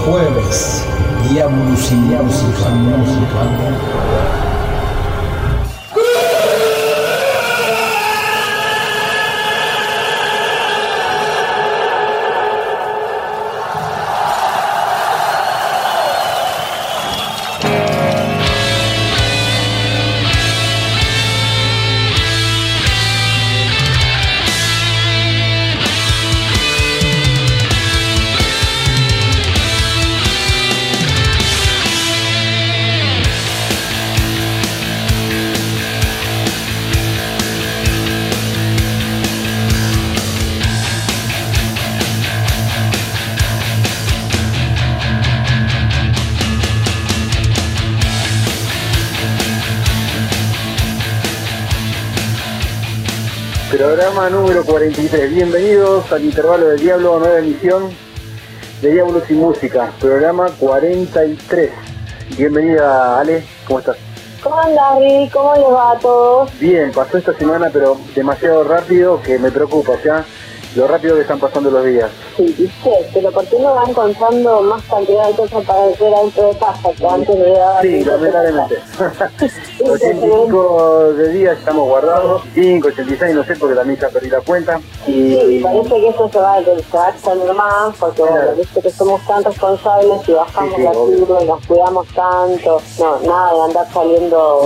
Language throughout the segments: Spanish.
jueves, Diabolus y Música. Programa número 43. Bienvenidos al Intervalo del Diablo, nueva emisión de Diablos y Música. Programa 43. Bienvenida, Ale, ¿cómo estás? ¿Cómo andas, Rick? ¿Cómo les va a todos? Bien, pasó esta semana, pero demasiado rápido que me preocupa ya lo rápido que están pasando los días. Sí, ¿viste? Pero ¿por qué no va encontrando más cantidad de cosas para hacer adentro de casa que antes le daba? Sí, lamentablemente. 85 de días estamos guardados, 5, 86, no sé, porque también ya perdí la cuenta. Sí, parece que eso se va a extender más, porque bueno, viste que somos tan responsables y bajamos la curva y nos cuidamos tanto. No, nada de andar saliendo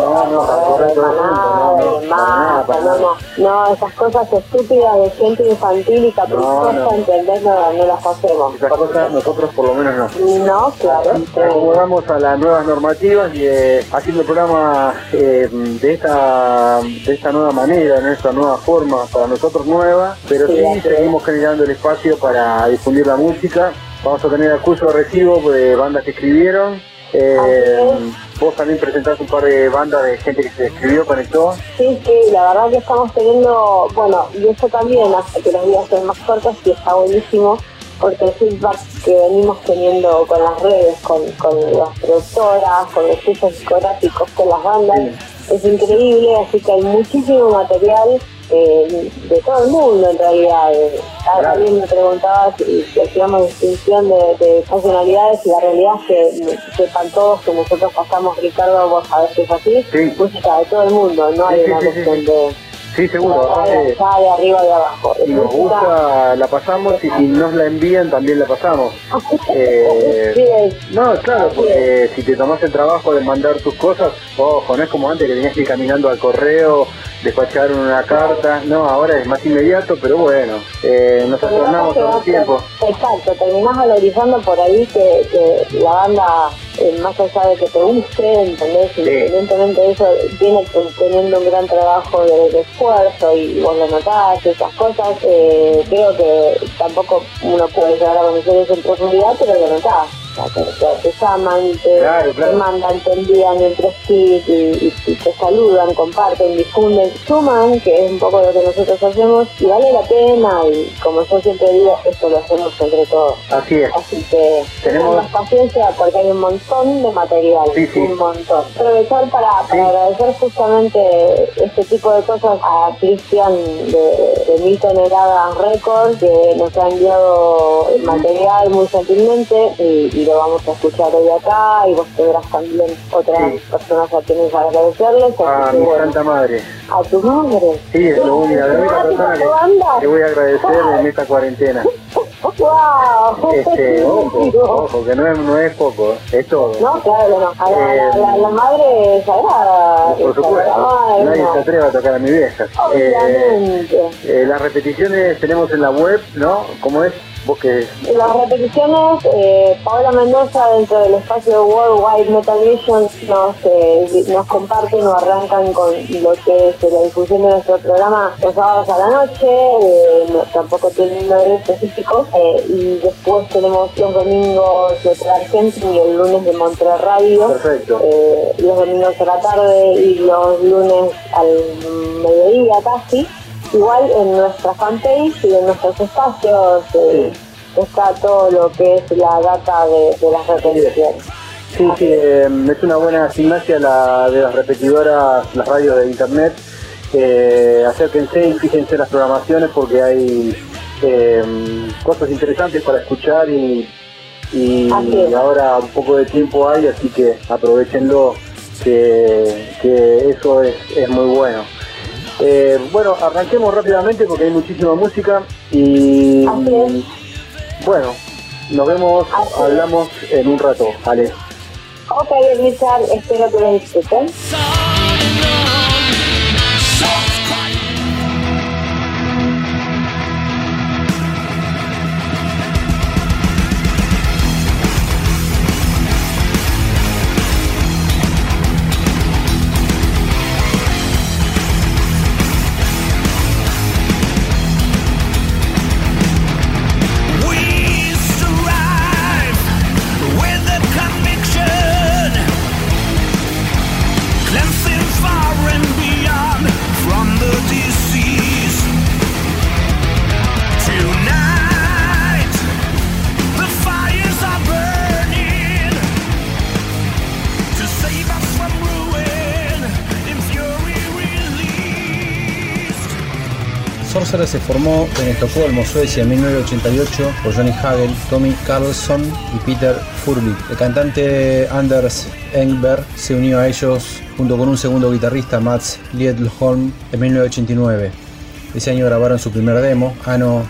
no, esas cosas estúpidas de gente infantil y caprichosa, entender, no las hacemos. Esas cosas nosotros por lo menos no. No, claro. Acomodamos a las nuevas normativas y haciendo el programa de esta nueva manera, en esta nueva forma, para nosotros nueva, pero sí seguimos generando el espacio para difundir la música. Vamos a tener acuso de recibo de bandas que escribieron. Vos también presentás un par de bandas de gente que se escribió, conectó. Sí, la verdad que estamos teniendo, bueno, y eso también hace que los días sean más cortos y está buenísimo, porque el feedback que venimos teniendo con las redes, con las productoras, con los sellos discográficos, con las bandas, es increíble, así que hay muchísimo material de todo el mundo en realidad. Alguien me preguntaba si hacíamos distinción de nacionalidades y la realidad es que sepan todos que nosotros pasamos, Ricardo, vos sabés que es así, música de todo el mundo, no hay una cuestión de... Sí, seguro. De arriba y de abajo. Si nos gusta, la pasamos, y si nos la envían, también la pasamos. No, claro, porque si te tomás el trabajo de mandar tus cosas, ojo, no es como antes que tenías que ir caminando al correo, despachar una carta. No, ahora es más inmediato, pero bueno, nos tornamos todo el tiempo. Exacto, terminás valorizando por ahí que la banda, más allá de que te guste, ¿entendés? Independientemente de eso, viene teniendo un gran trabajo de esfuerzo y vos lo notás, esas cosas. Creo que tampoco uno puede llegar a conocer eso en profundidad, pero lo notás. Te llaman, te mandan, te envían entre sí y te saludan, comparten, difunden, suman, que es un poco lo que nosotros hacemos y vale la pena, y como yo siempre digo, esto lo hacemos entre todos. Así es. Así que tenemos más paciencia porque hay un montón de material, un montón. Aprovechar para agradecer justamente este tipo de cosas a Cristian de 1000 toneladas Records, que nos ha enviado el material muy gentilmente y lo vamos a escuchar hoy acá, y vos tendrás también otras personas a quienes agradecerles. A mi santa madre. ¿A tu madre? Sí, es lo único, la única persona que voy a agradecer en esta cuarentena. ¡Wow! Ojo, que no es poco, es todo. No, claro, no. A la madre sagrada. Por supuesto, nadie se atreve a tocar a mi vieja. Obviamente. Las repeticiones tenemos en la web, ¿no? ¿Cómo es? ¿Vos qué? Las repeticiones, Paola Mendoza, dentro del espacio Worldwide Metal Vision, nos comparten o arrancan con lo que es la difusión de nuestro programa los sábados a la noche, tampoco tienen un horario específico, y después tenemos los domingos de Argentina y el lunes de Montreal Radio. Perfecto. Los domingos a la tarde y los lunes al mediodía casi. Igual en nuestra fanpage y en nuestros espacios está todo lo que es la data de las repeticiones. Sí, es una buena gimnasia la de las repetidoras, las radios de internet. Acérquense y fíjense las programaciones porque hay cosas interesantes para escuchar y y ahora un poco de tiempo hay, así que aprovechenlo, que eso es muy bueno. Bueno, arranquemos rápidamente porque hay muchísima música y bueno, nos vemos, hablamos en un rato, Ale. Ok, Richard, espero que lo disfruten. Sorcerer se formó en Estocolmo, Suecia, en 1988 por Johnny Hagel, Tommy Karlsson y Peter Furlik. El cantante Anders Engberg se unió a ellos junto con un segundo guitarrista, Mats Liedholm, en 1989. Ese año grabaron su primer demo, Anno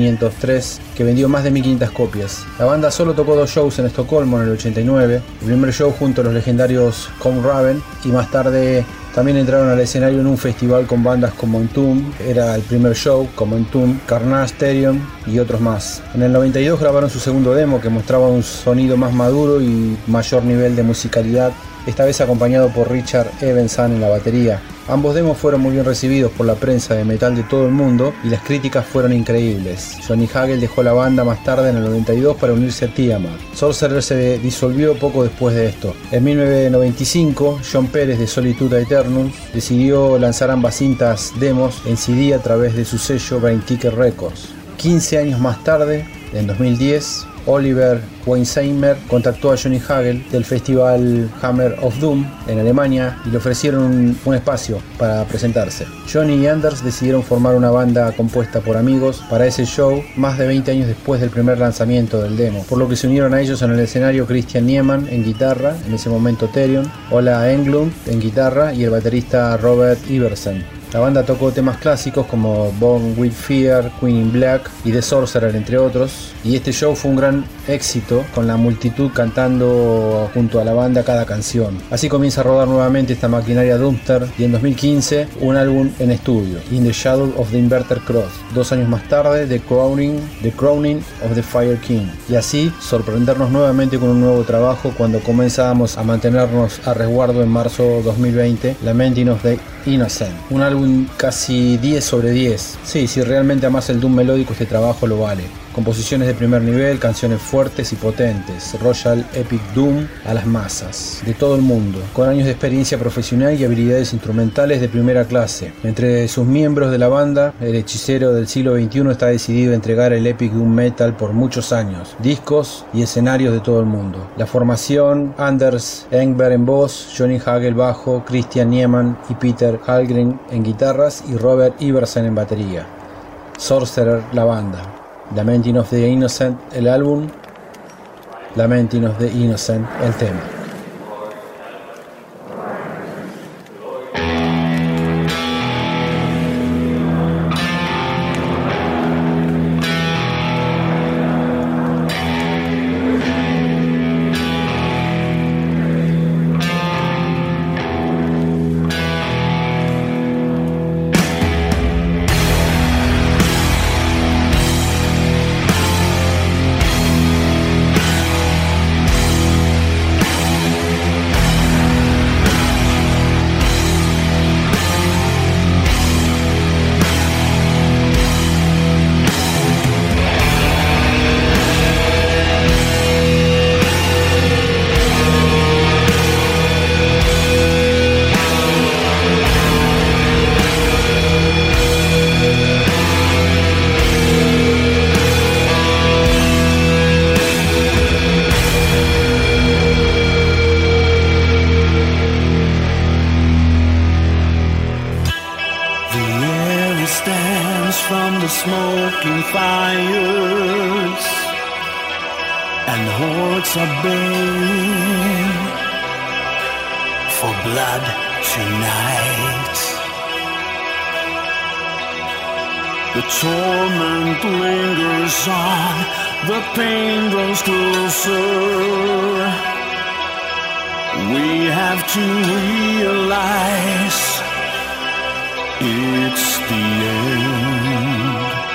1503, que vendió más de 1500 copias. La banda solo tocó 2 shows en Estocolmo en el 89, el primer show junto a los legendarios Raven, y más tarde también entraron al escenario en un festival con bandas como Entomb, era el primer show, como Entomb, Carnage Stadium y otros más. En el 92 grabaron su segundo demo, que mostraba un sonido más maduro y mayor nivel de musicalidad, esta vez acompañado por Richard Evenson en la batería. Ambos demos fueron muy bien recibidos por la prensa de metal de todo el mundo y las críticas fueron increíbles. Johnny Hagel dejó la banda más tarde en el 92 para unirse a Tiamat. Sorcerer se disolvió poco después de esto. En 1995, John Pérez de Solitude Aeternum decidió lanzar ambas cintas demos en CD a través de su sello Brain Ticket Records. 15 años más tarde, en 2010, Oliver Weinsheimer contactó a Johnny Hagel del festival Hammer of Doom en Alemania y le ofrecieron un espacio para presentarse. Johnny y Anders decidieron formar una banda compuesta por amigos para ese show más de 20 años después del primer lanzamiento del demo, por lo que se unieron a ellos en el escenario Christian Niemann en guitarra, en ese momento Therion, Ola Englund en guitarra y el baterista Robert Iversen. La banda tocó temas clásicos como Born with Fear, Queen in Black y The Sorcerer, entre otros, y este show fue un gran éxito con la multitud cantando junto a la banda cada canción. Así comienza a rodar nuevamente esta maquinaria Doomster y en 2015 un álbum en estudio, In the Shadow of the Inverted Cross. 2 años más tarde, The Crowning of the Fire King. Y así sorprendernos nuevamente con un nuevo trabajo cuando comenzamos a mantenernos a resguardo en marzo 2020, Lamenting of the Innocent, un álbum casi 10 sobre 10. Sí, si realmente amas el doom melódico, este trabajo lo vale. Composiciones de primer nivel, canciones fuertes y potentes, Royal Epic Doom a las masas, de todo el mundo, con años de experiencia profesional y habilidades instrumentales de primera clase. Entre sus miembros de la banda, el hechicero del siglo XXI está decidido a entregar el Epic Doom Metal por muchos años, discos y escenarios de todo el mundo. La formación: Anders Engberg en voz, Johnny Hagel bajo, Christian Niemann y Peter Hallgren en guitarras y Robert Iversen en batería. Sorcerer, la banda. Lamenting of the Innocent, el álbum. Lamenting of the Innocent, el tema. From the smoking fires, and hearts are burning for blood tonight. The torment lingers on, the pain grows closer. We have to realize it's the end.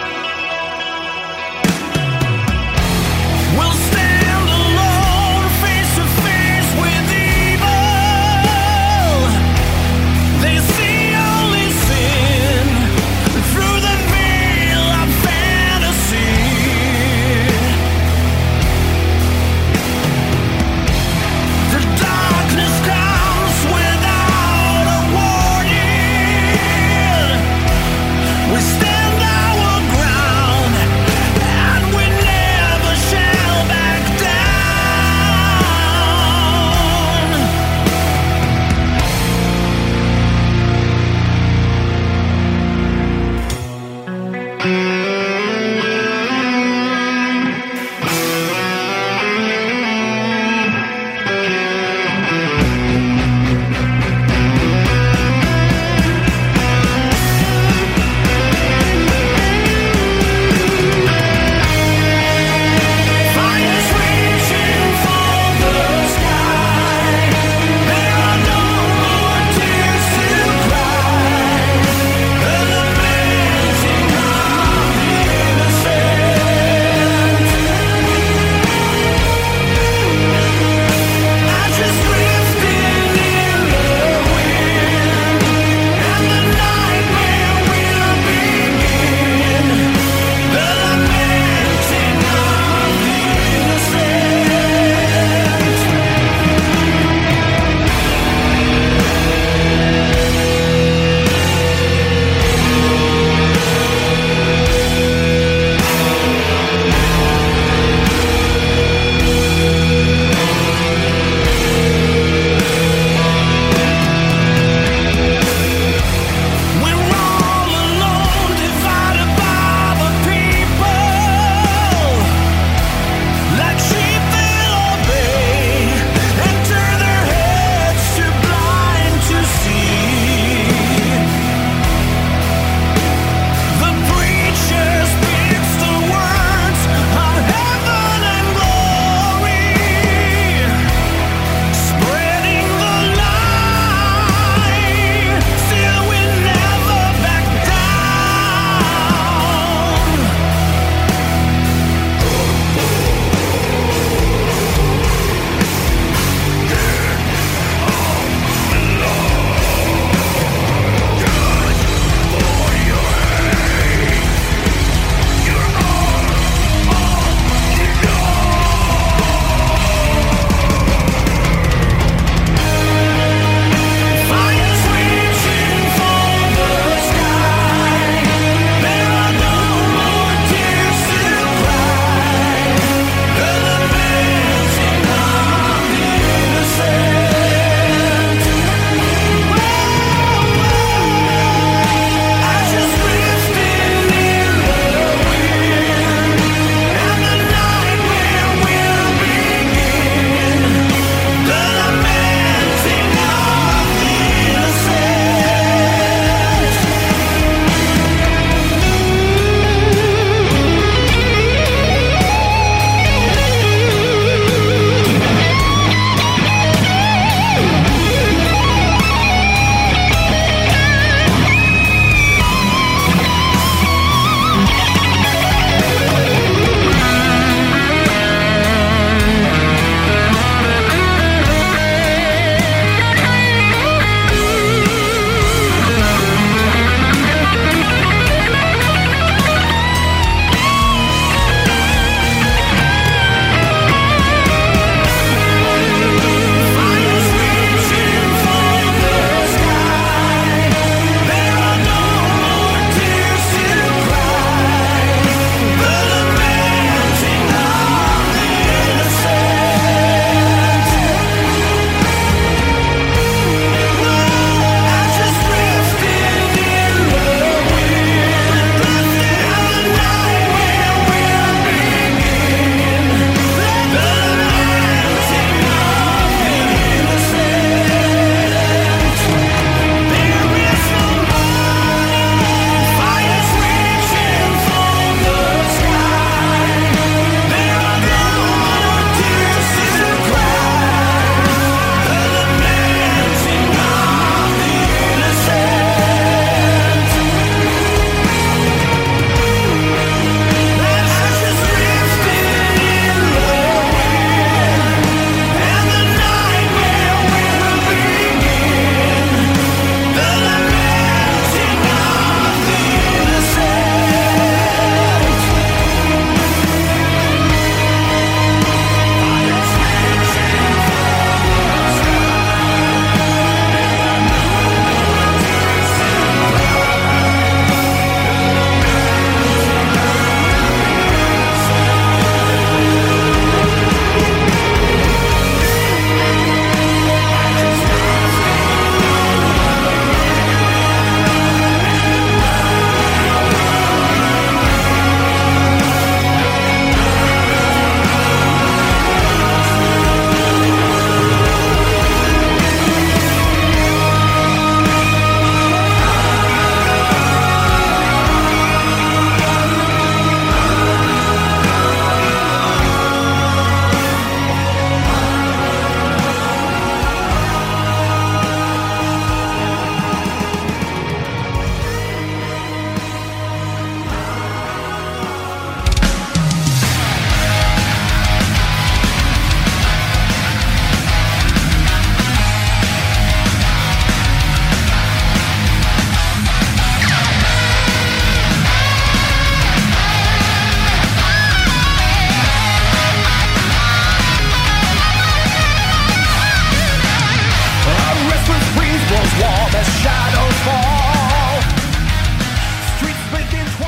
We'll stand alone, face to face with evil. They see only sin through the veil of fantasy. The darkness comes without a warning. We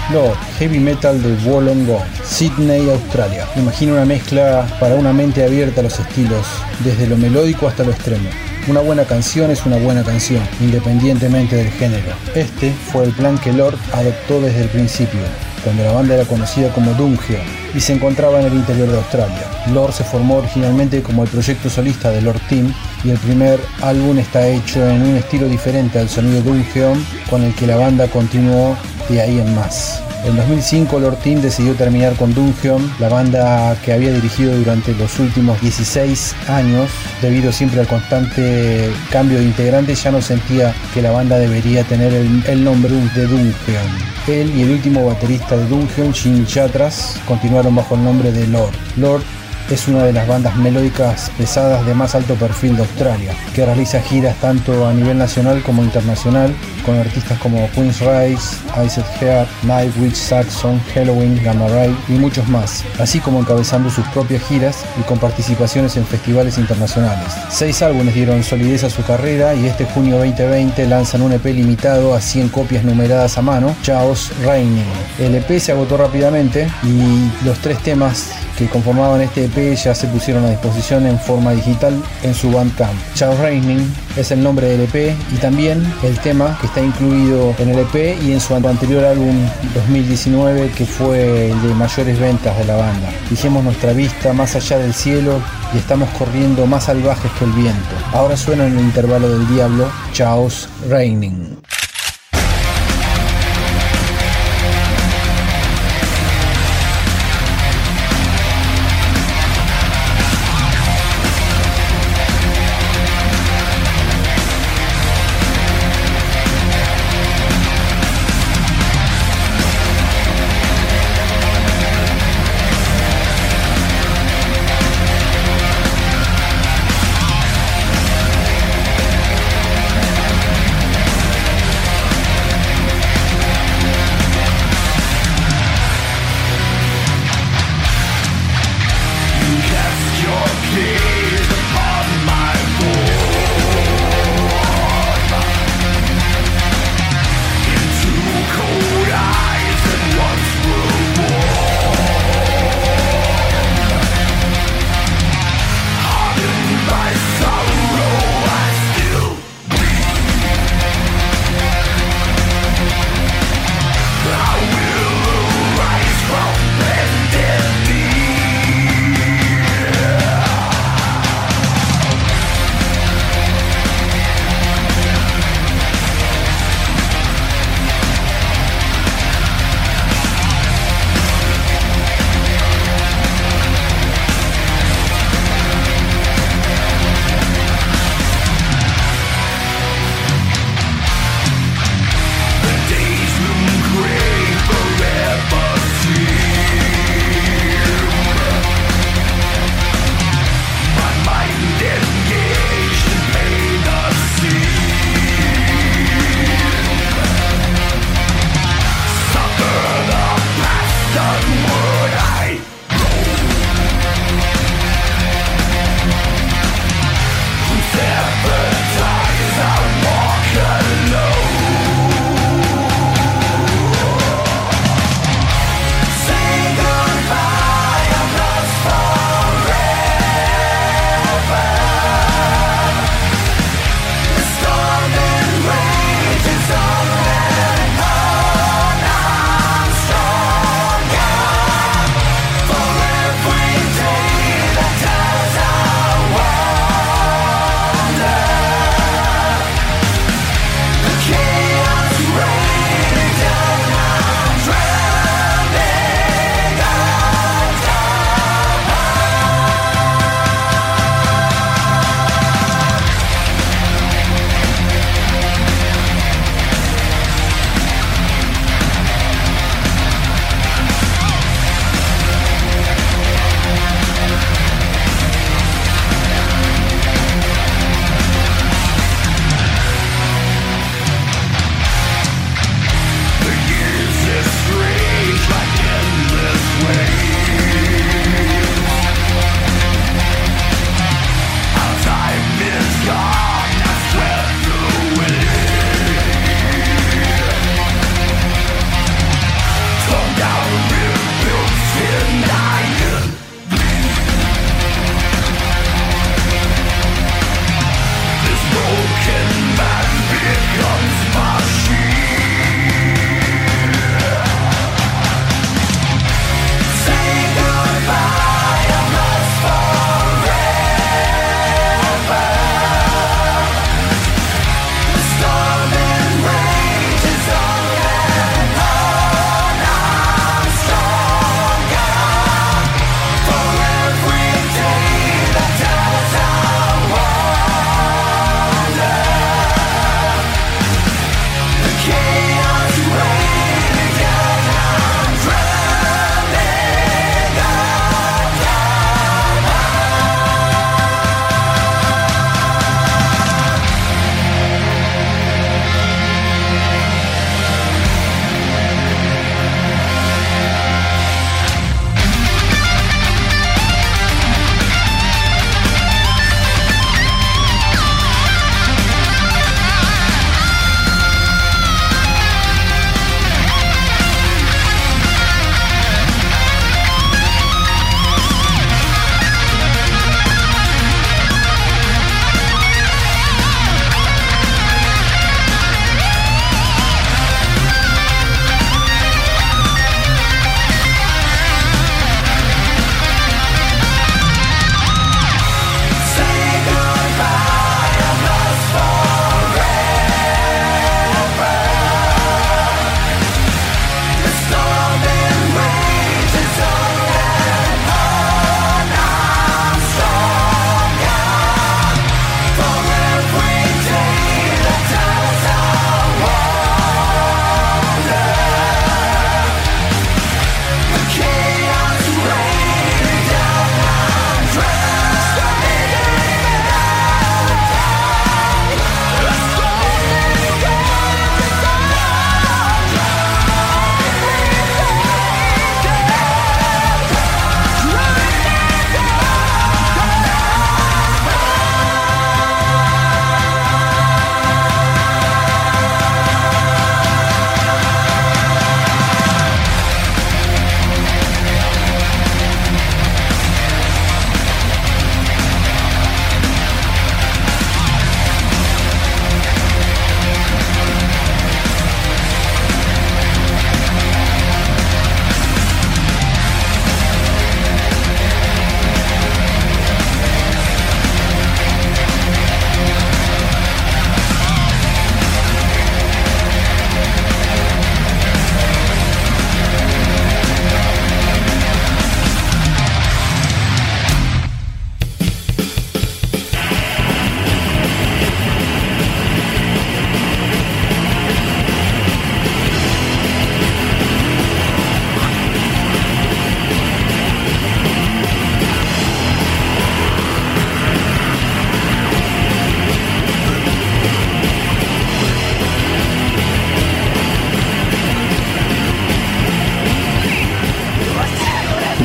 Lord, heavy metal de Wollongong, Sydney, Australia. Imagina una mezcla para una mente abierta a los estilos, desde lo melódico hasta lo extremo. Una buena canción es una buena canción, independientemente del género. Este fue el plan que Lord adoptó desde el principio, cuando la banda era conocida como Doomgeon y se encontraba en el interior de Australia. Lord se formó originalmente como el proyecto solista de Lord Team y el primer álbum está hecho en un estilo diferente al sonido Doomgeon, con el que la banda continuó de ahí en más. En 2005 Lord Team decidió terminar con Doomgeon, la banda que había dirigido durante los últimos 16 años. Debido siempre al constante cambio de integrantes, ya no sentía que la banda debería tener el nombre de Doomgeon. Él y el último baterista de Doomgeon, Jim Chatras, continuaron bajo el nombre de Lord. Lord es una de las bandas melódicas pesadas de más alto perfil de Australia, que realiza giras tanto a nivel nacional como internacional, con artistas como Queen's Rise, Iced Heart, Nightwish, Saxon, Halloween, Gamma Ray y muchos más, así como encabezando sus propias giras y con participaciones en festivales internacionales. 6 álbumes dieron solidez a su carrera y este junio 2020 lanzan un EP limitado a 100 copias numeradas a mano, Chaos Reigning. El EP se agotó rápidamente y los 3 temas que conformaban este EP ya se pusieron a disposición en forma digital en su Bandcamp. Chaos Reigning es el nombre del EP y también el tema que está incluido en el EP y en su anterior álbum 2019, que fue el de mayores ventas de la banda. Fijemos nuestra vista más allá del cielo y estamos corriendo más salvajes que el viento. Ahora suena en el intervalo del diablo, Chaos Reigning.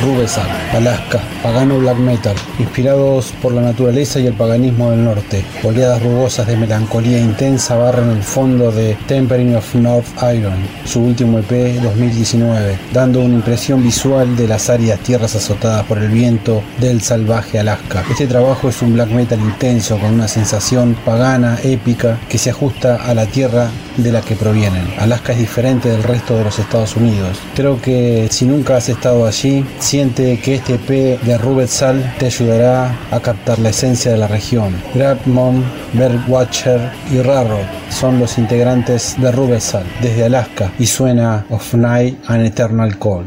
Rubensal, Alaska, pagano black metal, inspirados por la naturaleza y el paganismo del norte. Oleadas rugosas de melancolía intensa barren el fondo de Tempering of North Iron, su último EP 2019, dando una impresión visual de las áridas tierras azotadas por el viento del salvaje Alaska. Este trabajo es un black metal intenso con una sensación pagana, épica, que se ajusta a la tierra de la que provienen. Alaska es diferente del resto de los Estados Unidos. Creo que si nunca has estado allí, siente que este EP de Rubensal te ayudará a captar la esencia de la región. Grabmon, Bergwatcher y Rarrod son los integrantes de Rubensal desde Alaska y suena Of Night and Eternal Cold.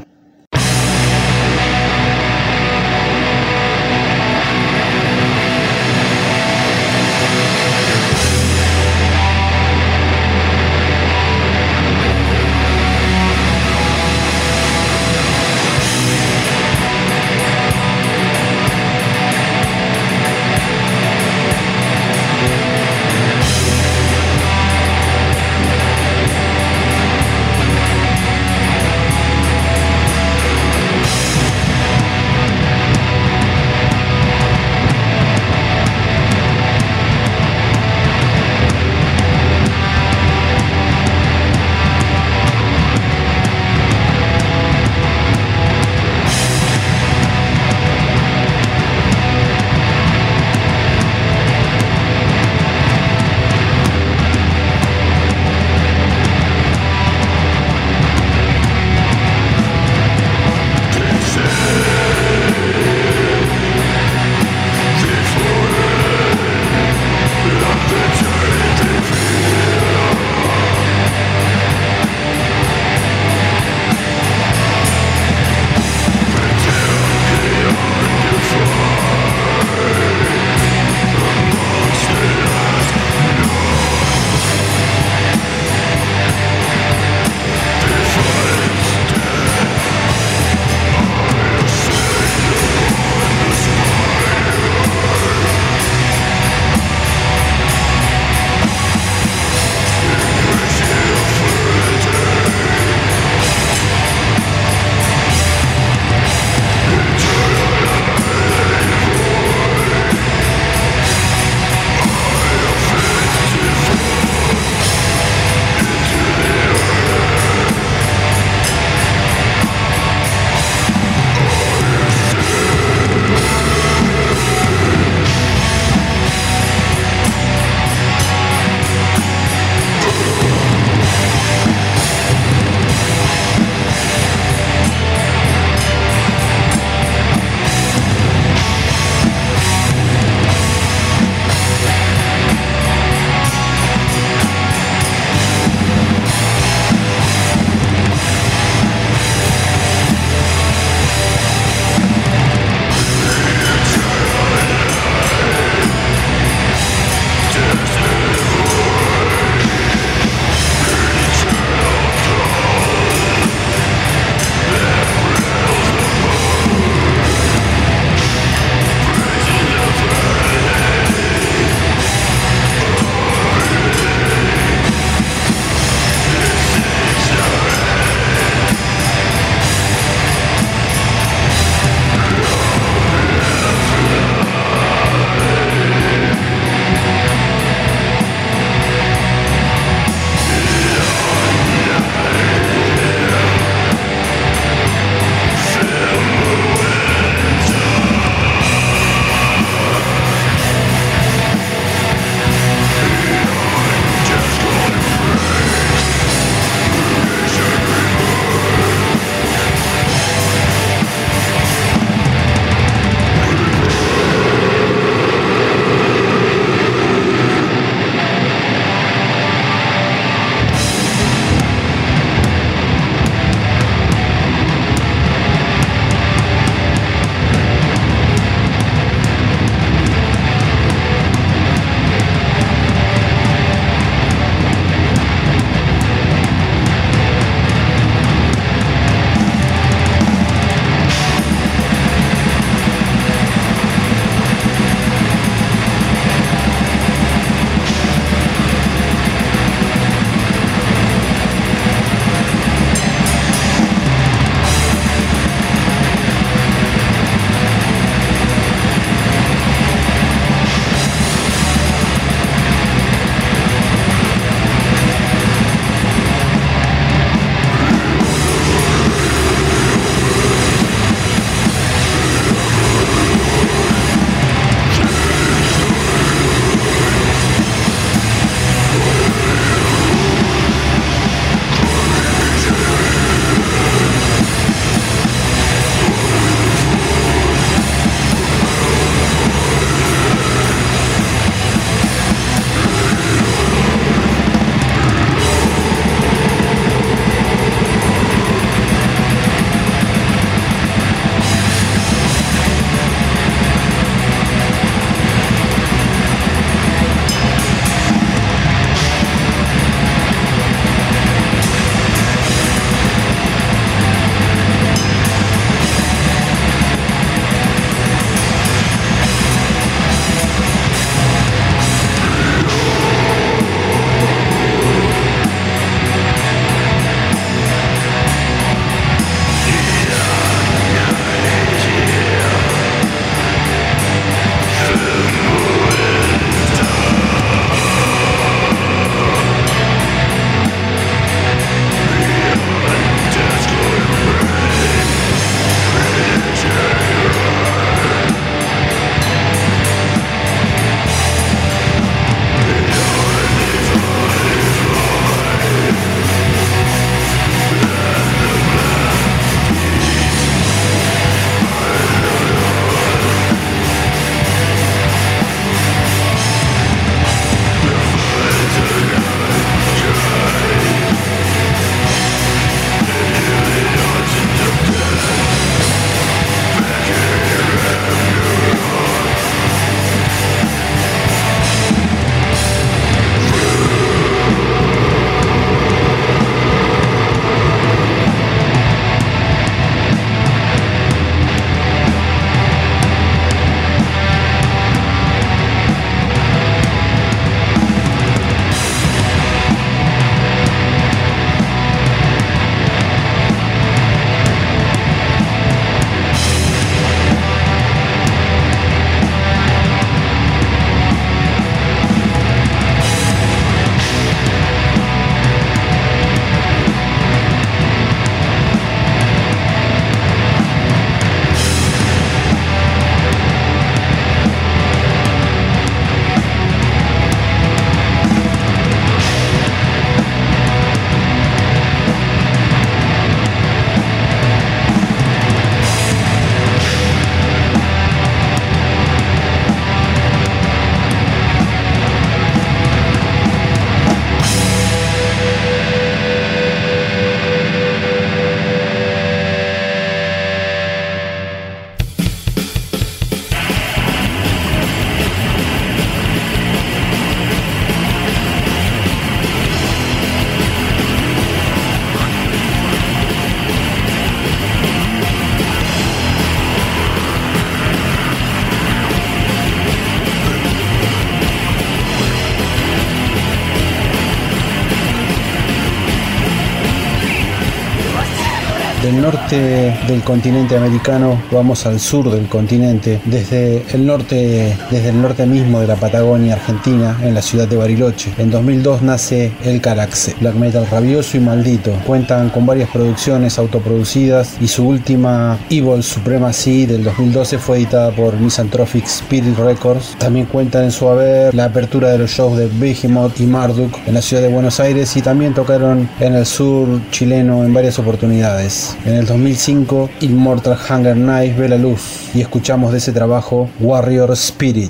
del norte del continente americano vamos al sur del continente, desde el norte mismo de la Patagonia Argentina, en la ciudad de Bariloche. En 2002 nace El Caraxe, black metal rabioso y maldito. Cuentan con varias producciones autoproducidas y su última, Evil Supremacy del 2012, fue editada por Misanthropic Spirit Records. También cuentan en su haber la apertura de los shows de Behemoth y Marduk en la ciudad de Buenos Aires, y también tocaron en el sur chileno en varias oportunidades. En el 2005 Immortal Hunger Knife ve la luz y escuchamos de ese trabajo Warrior Spirit.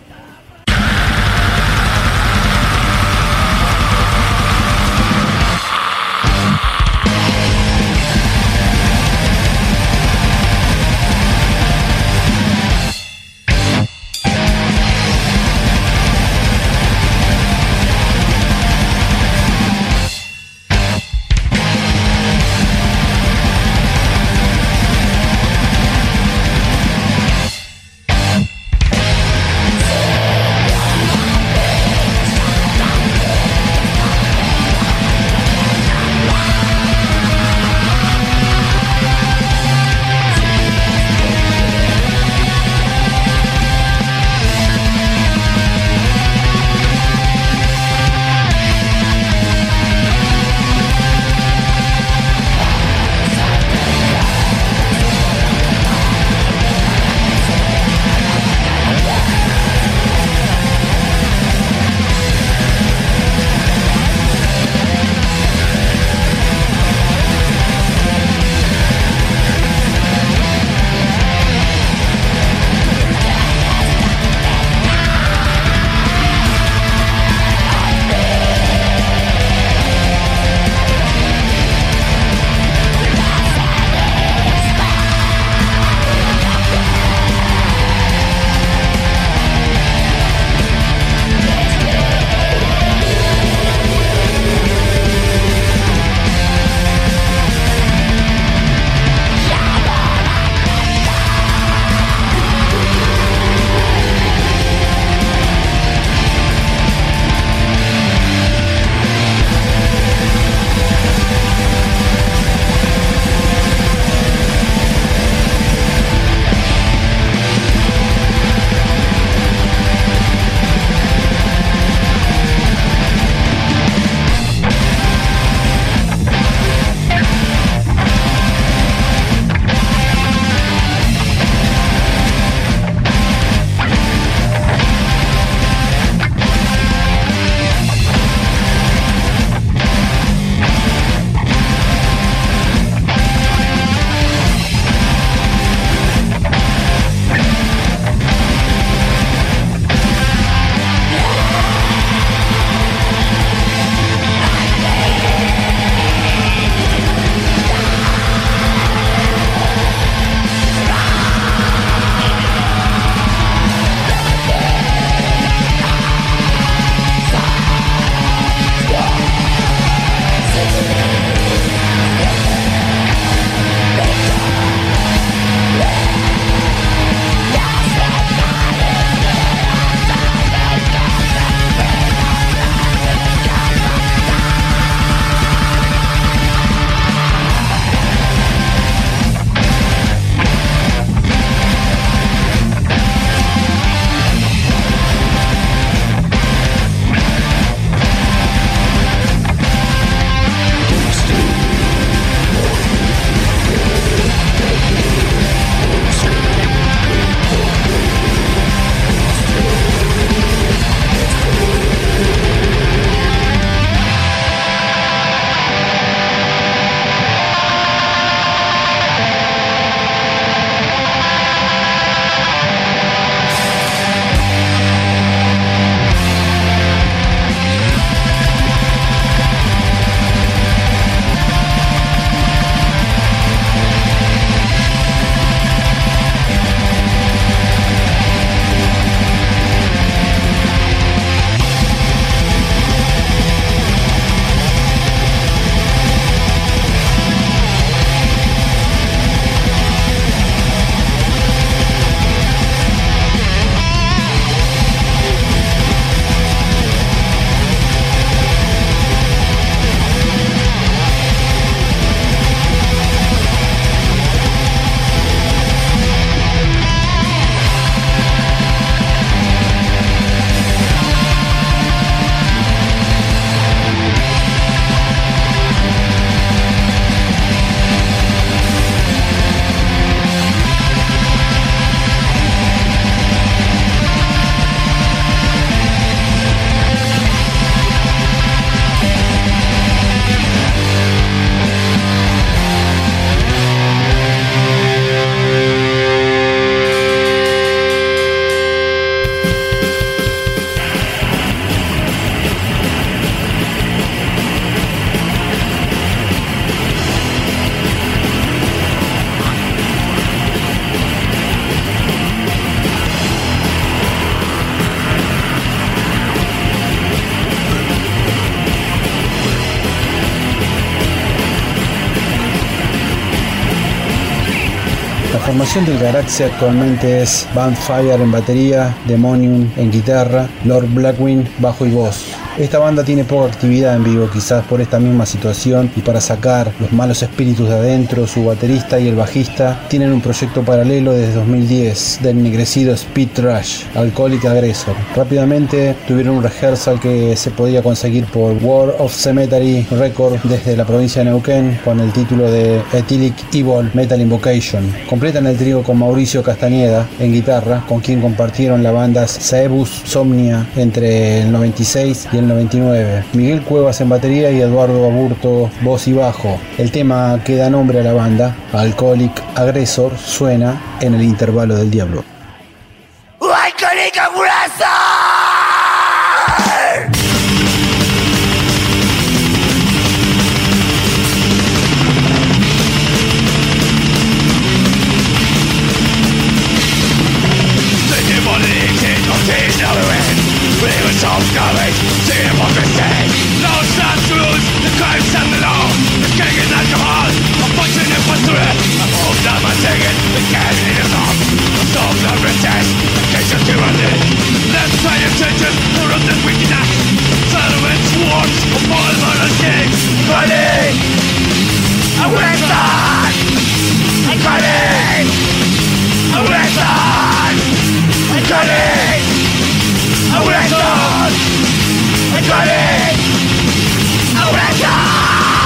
Warrior formación del Garaxia actualmente es Vampire en batería, Demonium en guitarra, Lord Blackwing bajo y voz. Esta banda tiene poca actividad en vivo, quizás por esta misma situación, y para sacar los malos espíritus de adentro, su baterista y el bajista tienen un proyecto paralelo desde 2010 del ennegrecido Speed Trash, Alcoholic Aggressor. Rápidamente tuvieron un rehearsal que se podía conseguir por War of Cemetery Record desde la provincia de Neuquén con el título de Ethylic Evil Metal Invocation. Completan el trío con Mauricio Castañeda en guitarra, con quien compartieron la banda Saebus Somnia entre el 96 y el 99, Miguel Cuevas en batería y Eduardo Aburto voz y bajo. El tema que da nombre a la banda, Alcoholic Aggressor, suena en el intervalo del diablo. Alcoholic Aggressor! Of courage, the hypocrisy, no sad truths, the crimes and the law, the king and alcohol, a punching in for three, I hope that my singing, the candy is off, the soul of riches, the case of tyranny, let's pay attention to rotten wickedness, settlement swarms of all modern kings, Alcoholic Aggressor! Alcoholic Aggressor! Alcoholic Aggressor! Alcoholic Aggressor!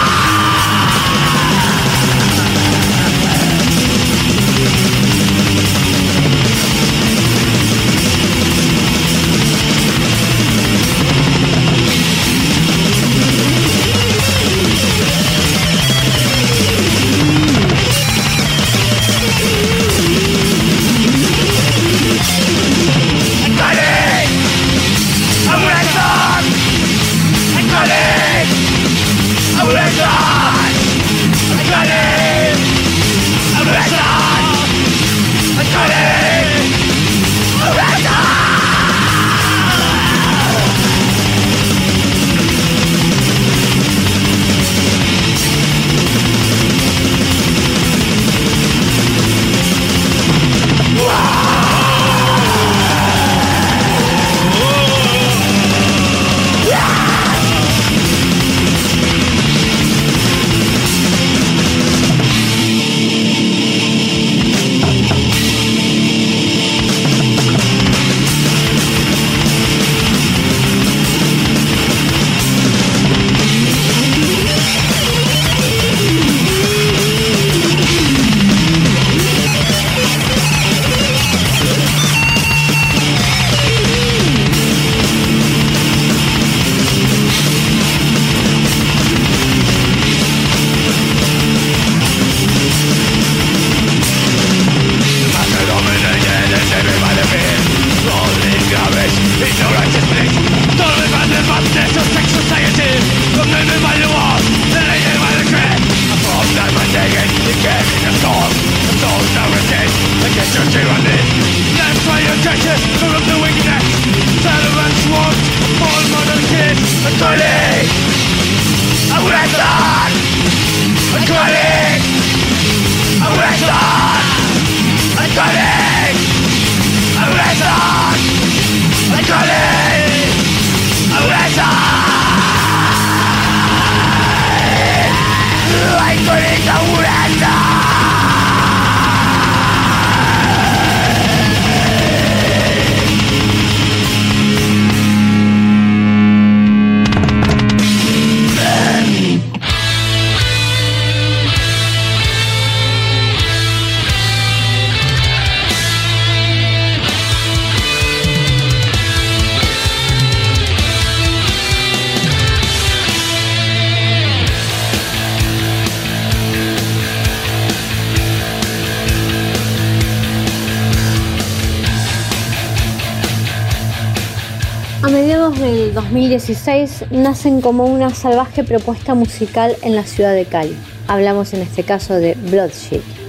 A mediados del 2016 nacen como una salvaje propuesta musical en la ciudad de Cali. Hablamos en este caso de Bloodshed,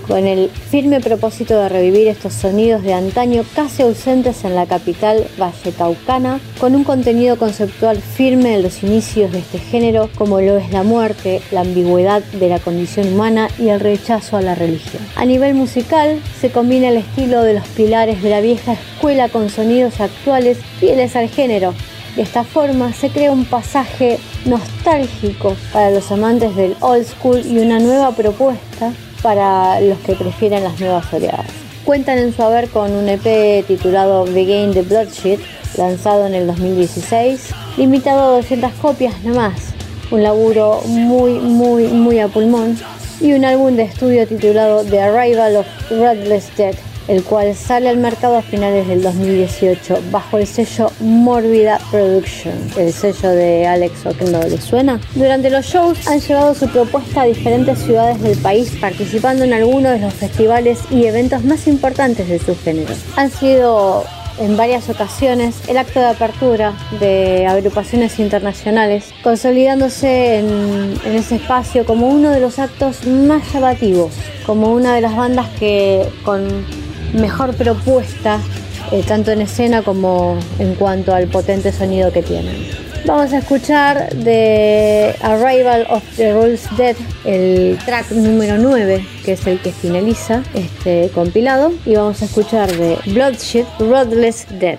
con el firme propósito de revivir estos sonidos de antaño casi ausentes en la capital vallecaucana, con un contenido conceptual firme en los inicios de este género, como lo es la muerte, la ambigüedad de la condición humana y el rechazo a la religión. A nivel musical, se combina el estilo de los pilares de la vieja escuela con sonidos actuales fieles al género. De esta forma se crea un pasaje nostálgico para los amantes del old school y una nueva propuesta para los que prefieren las nuevas oleadas. Cuentan en su haber con un EP titulado Begin the Bloodshed, lanzado en el 2016, limitado a 200 copias nomás, un laburo muy a pulmón, y un álbum de estudio titulado The Arrival of Ruthless Dead, el cual sale al mercado a finales del 2018 bajo el sello Mórbida Production, el sello de Alex Oquendo. ¿Les suena? Durante los shows han llevado su propuesta a diferentes ciudades del país, participando en algunos de los festivales y eventos más importantes de su género. Han sido en varias ocasiones el acto de apertura de agrupaciones internacionales, consolidándose en ese espacio como uno de los actos más llamativos, como una de las bandas que con mejor propuesta, tanto en escena como en cuanto al potente sonido que tienen. Vamos a escuchar de Arrival of the Rules Dead, el track número 9, que es el que finaliza este compilado, y vamos a escuchar de Bloodshed, Ruthless Dead.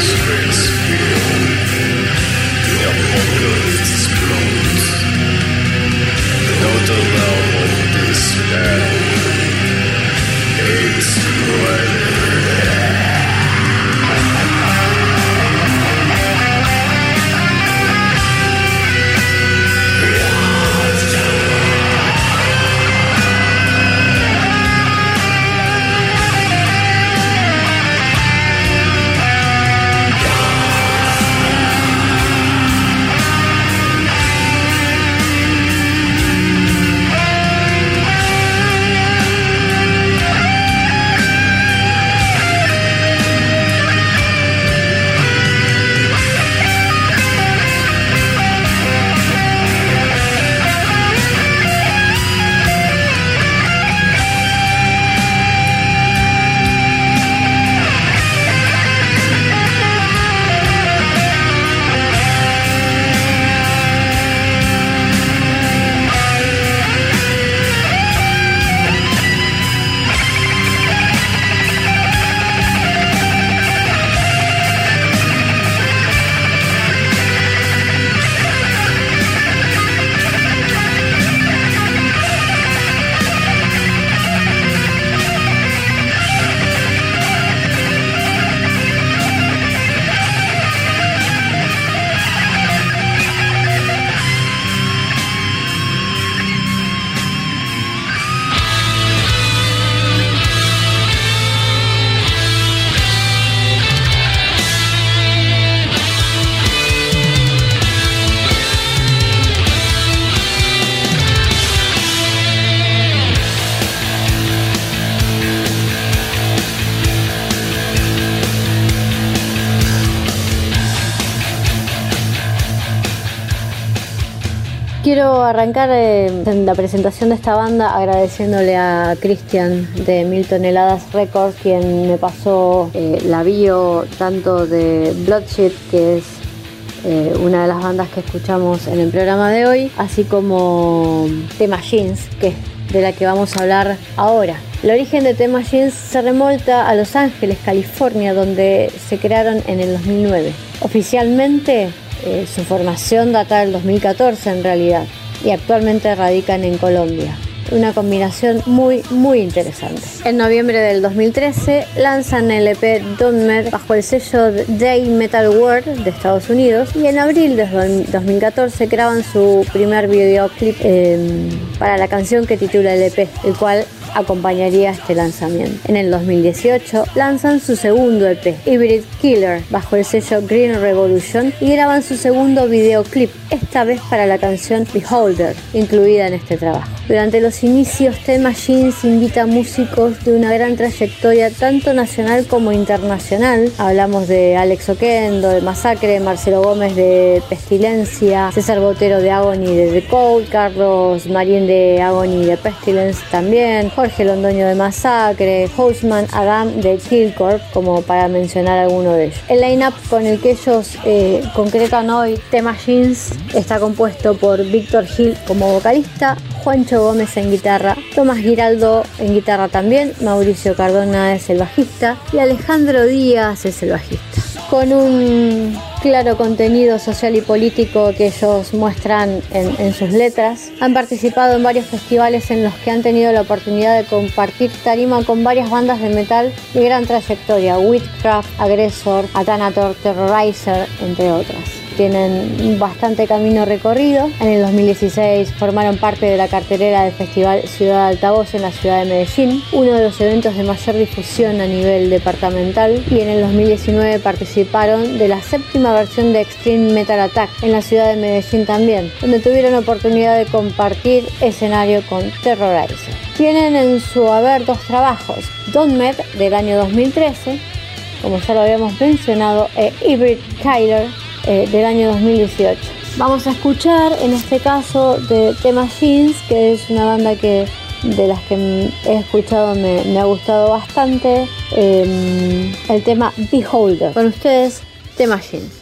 Quiero arrancar la presentación de esta banda agradeciéndole a Cristian de 1000 Toneladas Records, quien me pasó la bio tanto de Bloodshed, que es una de las bandas que escuchamos en el programa de hoy, así como The Machines, que es de la que vamos a hablar ahora. El origen de The Machines se remonta a Los Ángeles, California, donde se crearon en el 2009. Oficialmente su formación data del 2014 en realidad, y actualmente radican en Colombia. Una combinación muy interesante. En noviembre del 2013 lanzan el EP Donmer bajo el sello Day Metal World de Estados Unidos, y en abril de 2014 graban su primer videoclip para la canción que titula el EP, el cual acompañaría este lanzamiento. En el 2018 lanzan su segundo EP, Hybrid Killer, bajo el sello Green Revolution, y graban su segundo videoclip, esta vez para la canción Beholder, incluida en este trabajo. Durante los inicios, The Machines invita a músicos de una gran trayectoria tanto nacional como internacional. Hablamos de Alex Oquendo de Masacre, Marcelo Gómez de Pestilencia, César Botero de Agony de The Code, Carlos Marín de Agony de Pestilence también, Jorge Londoño de Masacre, Houseman Adam de Kill Corp, como para mencionar alguno de ellos. El line-up con el que ellos concretan hoy The Machines está compuesto por Víctor Gil como vocalista, Juancho Gómez en guitarra, Tomás Giraldo en guitarra también, Mauricio Cardona es el bajista y Alejandro Díaz es el bajista. Con un claro contenido social y político que ellos muestran en sus letras, han participado en varios festivales en los que han tenido la oportunidad de compartir tarima con varias bandas de metal de gran trayectoria: Witchcraft, Aggressor, Athanator, Terrorizer, entre otras. Tienen bastante camino recorrido. En el 2016 formaron parte de la cartelera del Festival Ciudad Altavoz en la ciudad de Medellín, uno de los eventos de mayor difusión a nivel departamental, y en el 2019 participaron de la 7ª versión de Extreme Metal Attack en la ciudad de Medellín también, donde tuvieron oportunidad de compartir escenario con Terrorizer. Tienen en su haber dos trabajos: Donmer del año 2013, como ya lo habíamos mencionado, e Hybrid Killer del año 2018. Vamos a escuchar en este caso de The Machines, que es una banda que de las que he escuchado me ha gustado bastante, el tema Beholder. Con ustedes, The Machines.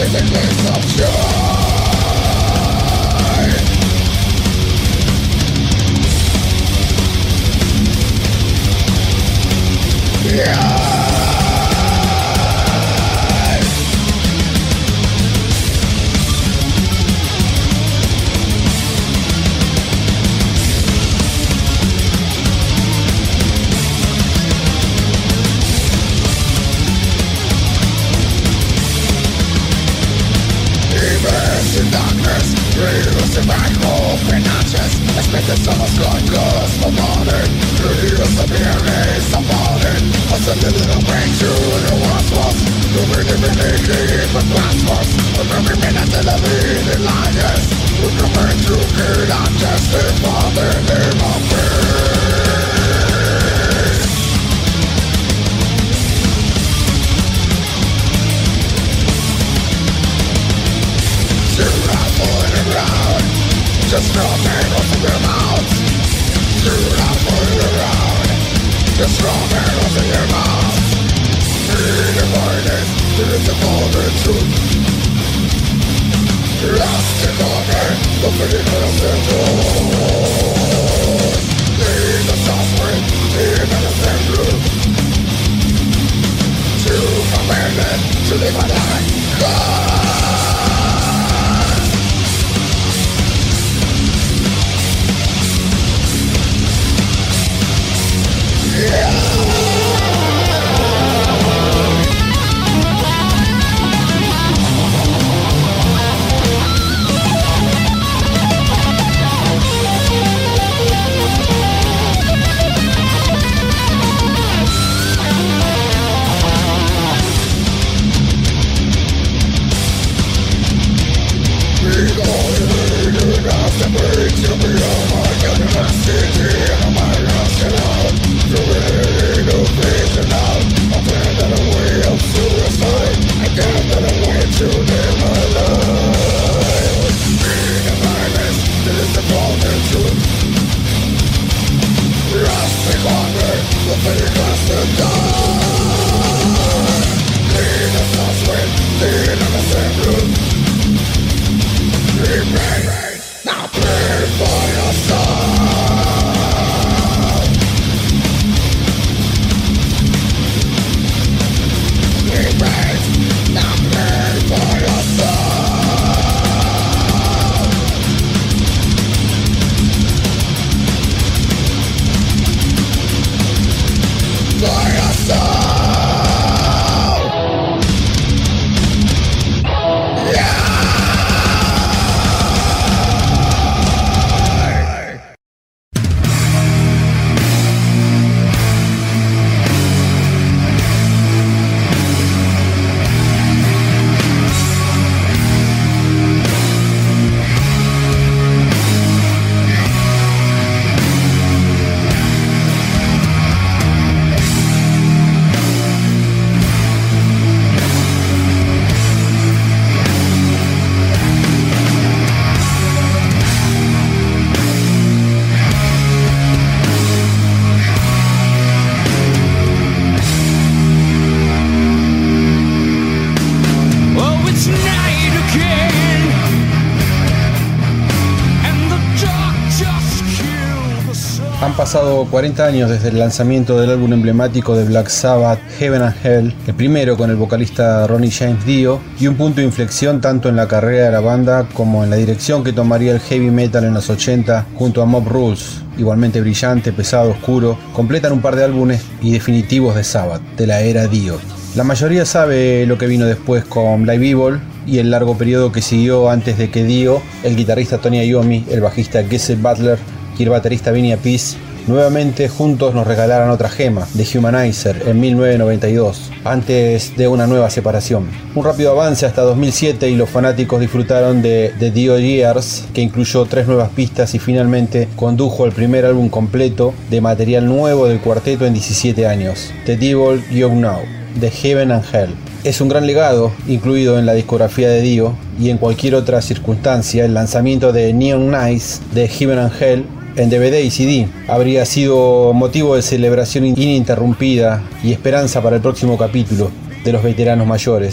Han pasado 40 años desde el lanzamiento del álbum emblemático de Black Sabbath, Heaven and Hell, el primero con el vocalista Ronnie James Dio, y un punto de inflexión tanto en la carrera de la banda como en la dirección que tomaría el heavy metal en los 80 junto a Mob Rules, igualmente brillante, pesado, oscuro, completan un par de álbumes y definitivos de Sabbath, de la era Dio. La mayoría sabe lo que vino después con Live Evil y el largo periodo que siguió antes de que Dio, el guitarrista Tony Iommi, el bajista Geezer Butler y el baterista Vinny Appice nuevamente juntos nos regalaran otra gema, The Humanizer, en 1992, antes de una nueva separación. Un rápido avance hasta 2007 y los fanáticos disfrutaron de The Dio Years, que incluyó 3 nuevas pistas y finalmente condujo al primer álbum completo de material nuevo del cuarteto en 17 años, The Devil You Know, The Heaven and Hell. Es un gran legado incluido en la discografía de Dio, y en cualquier otra circunstancia el lanzamiento de Neon Nights de Heaven and Hell en DVD y CD habría sido motivo de celebración ininterrumpida y esperanza para el próximo capítulo de los veteranos mayores.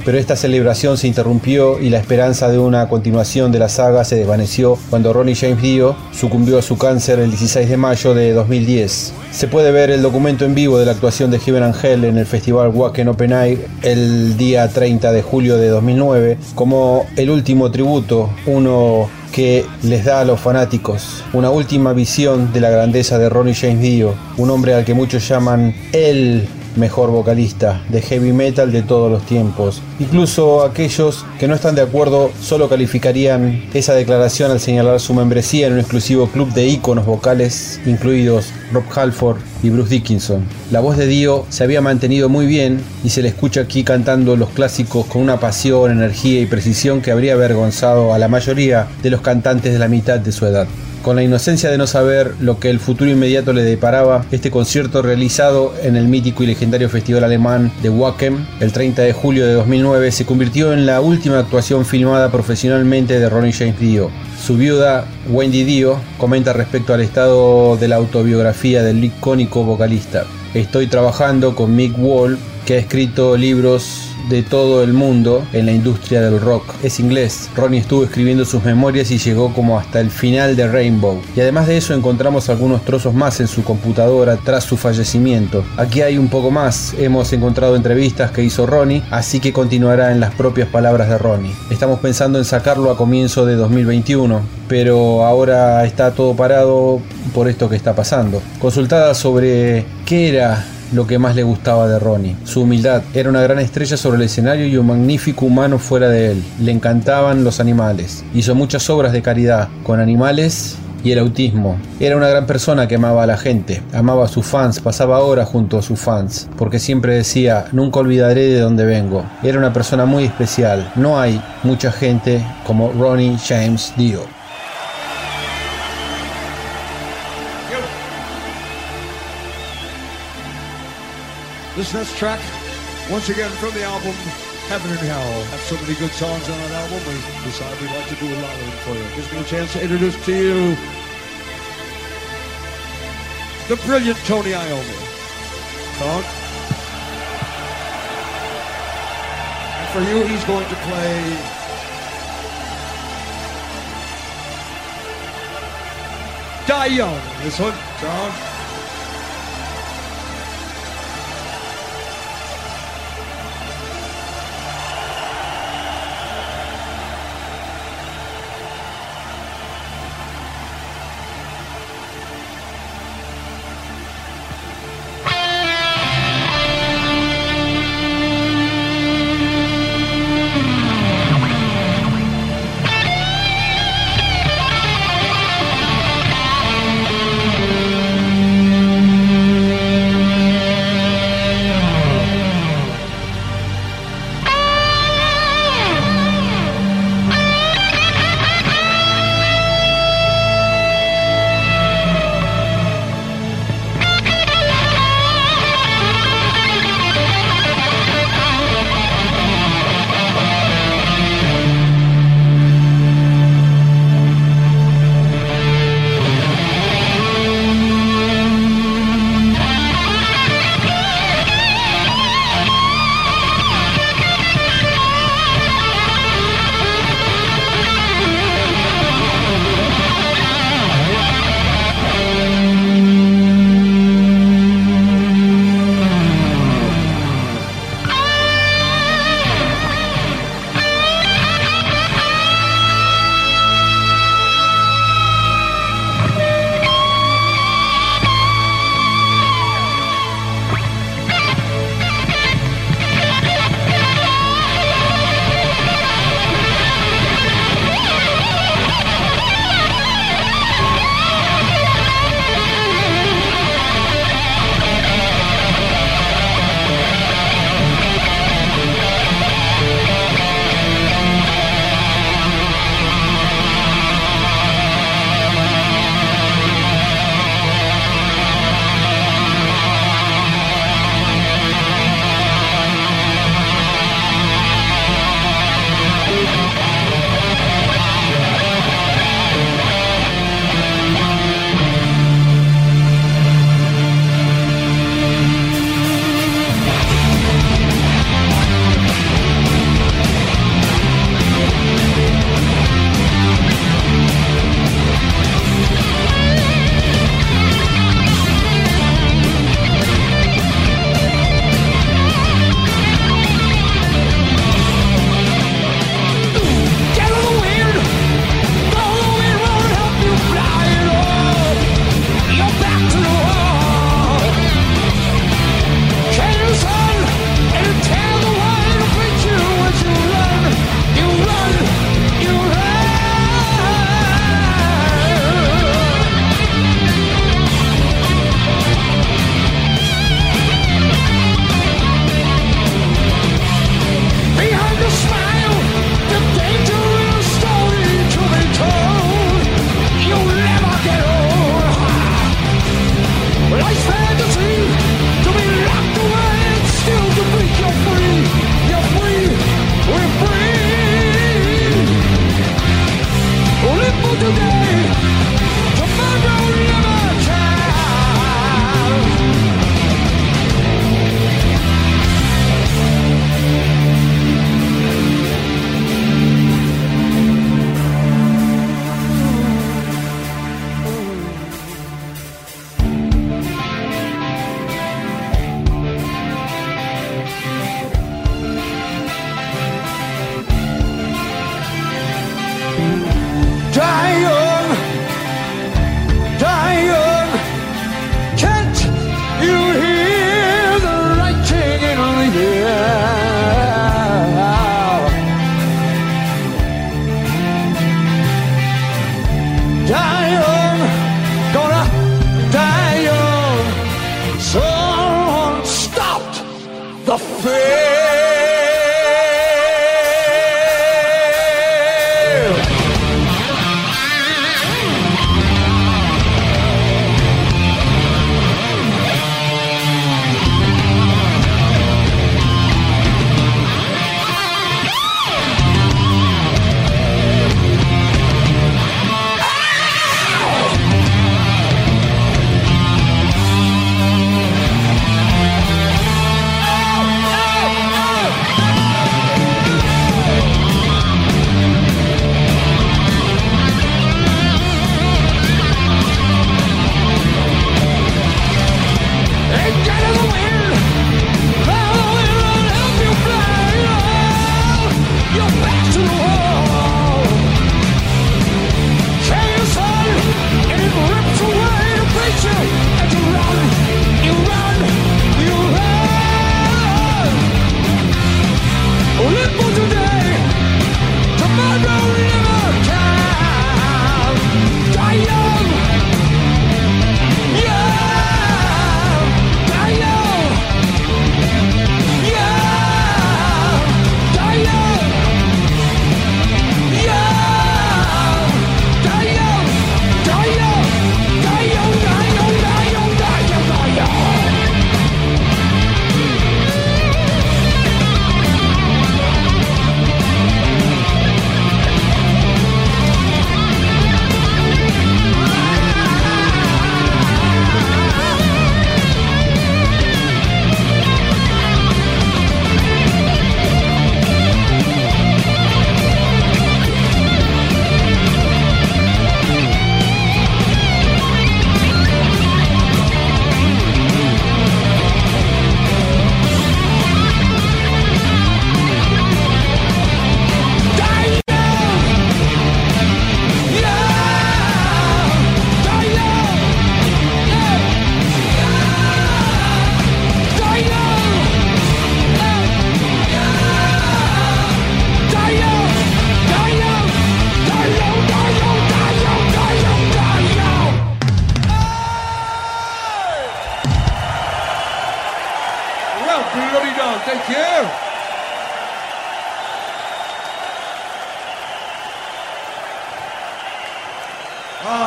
pero esta celebración se interrumpió y la esperanza de una continuación de la saga se desvaneció cuando Ronnie James Dio sucumbió a su cáncer el 16 de mayo de 2010. Se puede ver el documento en vivo de la actuación de Heaven and Hell en el festival Wacken Open Air el día 30 de julio de 2009 como el último tributo, uno que les da a los fanáticos una última visión de la grandeza de Ronnie James Dio, un hombre al que muchos llaman el mejor vocalista de heavy metal de todos los tiempos. Incluso aquellos que no están de acuerdo solo calificarían esa declaración al señalar su membresía en un exclusivo club de íconos vocales, incluidos Rob Halford y Bruce Dickinson. La voz de Dio se había mantenido muy bien y se le escucha aquí cantando los clásicos con una pasión, energía y precisión que habría avergonzado a la mayoría de los cantantes de la mitad de su edad. Con la inocencia de no saber lo que el futuro inmediato le deparaba, este concierto realizado en el mítico y legendario festival alemán de Wacken el 30 de julio de 2009 se convirtió en la última actuación filmada profesionalmente de Ronnie James Dio. Su viuda, Wendy Dio, comenta respecto al estado de la autobiografía del icónico vocalista: estoy trabajando con Mick Wall, que ha escrito libros de todo el mundo en la industria del rock. Es inglés. Ronnie estuvo escribiendo sus memorias y llegó como hasta el final de Rainbow. Y además de eso encontramos algunos trozos más en su computadora tras su fallecimiento. Aquí hay un poco más. Hemos encontrado entrevistas que hizo Ronnie, así que continuará en las propias palabras de Ronnie. Estamos pensando en sacarlo a comienzo de 2021, pero ahora está todo parado por esto que está pasando. Consultada sobre qué era lo que más le gustaba de Ronnie: su humildad. Era una gran estrella sobre el escenario y un magnífico humano fuera de él. Le encantaban los animales. Hizo muchas obras de caridad con animales y el autismo. Era una gran persona que amaba a la gente, amaba a sus fans, pasaba horas junto a sus fans, porque siempre decía: nunca olvidaré de dónde vengo. Era una persona muy especial. No hay mucha gente como Ronnie James Dio. This next track, once again from the album Heaven and Hell. Have so many good songs on that album, we decided we'd like to do a lot of them for you. Gives me a chance to introduce to you the brilliant Tony Iommi. Tone. And for you, he's going to play Die Young. This one, Tone.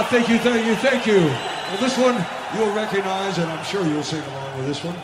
Thank you, thank you, thank you. Well, this one you'll recognize, and I'm sure you'll sing along with this one.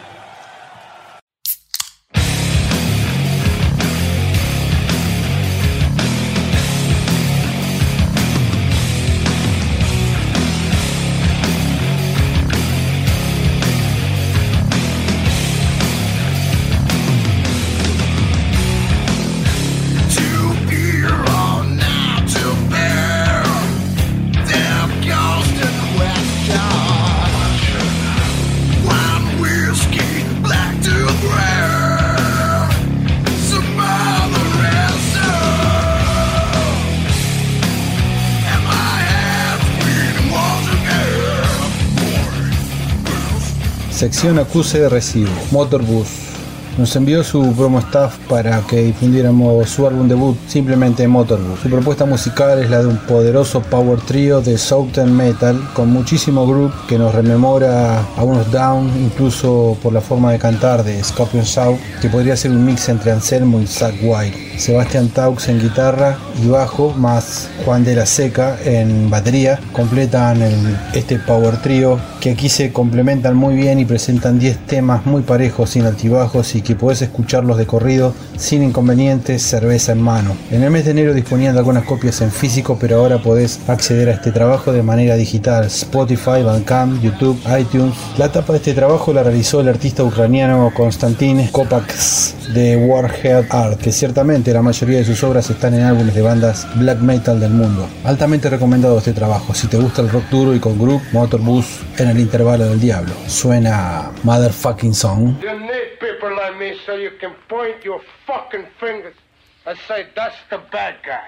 Sección acuse de recibo. Motorbus nos envió su promo staff para que difundiéramos su álbum debut, simplemente Motorbus. Su propuesta musical es la de un poderoso power trio de Southern Metal con muchísimo groove que nos rememora a unos Down, incluso por la forma de cantar de Scorpion South, que podría ser un mix entre Anselmo y Zakk Wylde. Sebastian Taux en guitarra y bajo, más Juan de la Seca en batería, completan este power trio que aquí se complementan muy bien y presentan 10 temas muy parejos, sin altibajos, y que podés escucharlos de corrido sin inconvenientes, cerveza en mano. En el mes de enero disponían de algunas copias en físico, pero ahora podés acceder a este trabajo de manera digital: Spotify, Bandcamp, YouTube, iTunes. La tapa de este trabajo la realizó el artista ucraniano Konstantin Kopaks de Warhead Art, que ciertamente la mayoría de sus obras están en álbumes de bandas black metal del mundo. Altamente recomendado este trabajo. Si te gusta el rock duro y con groove, Motorbus en el intervalo del diablo. Suena Motherfucking Song. You need people like me so you can point your fucking fingers and say that's the bad guy.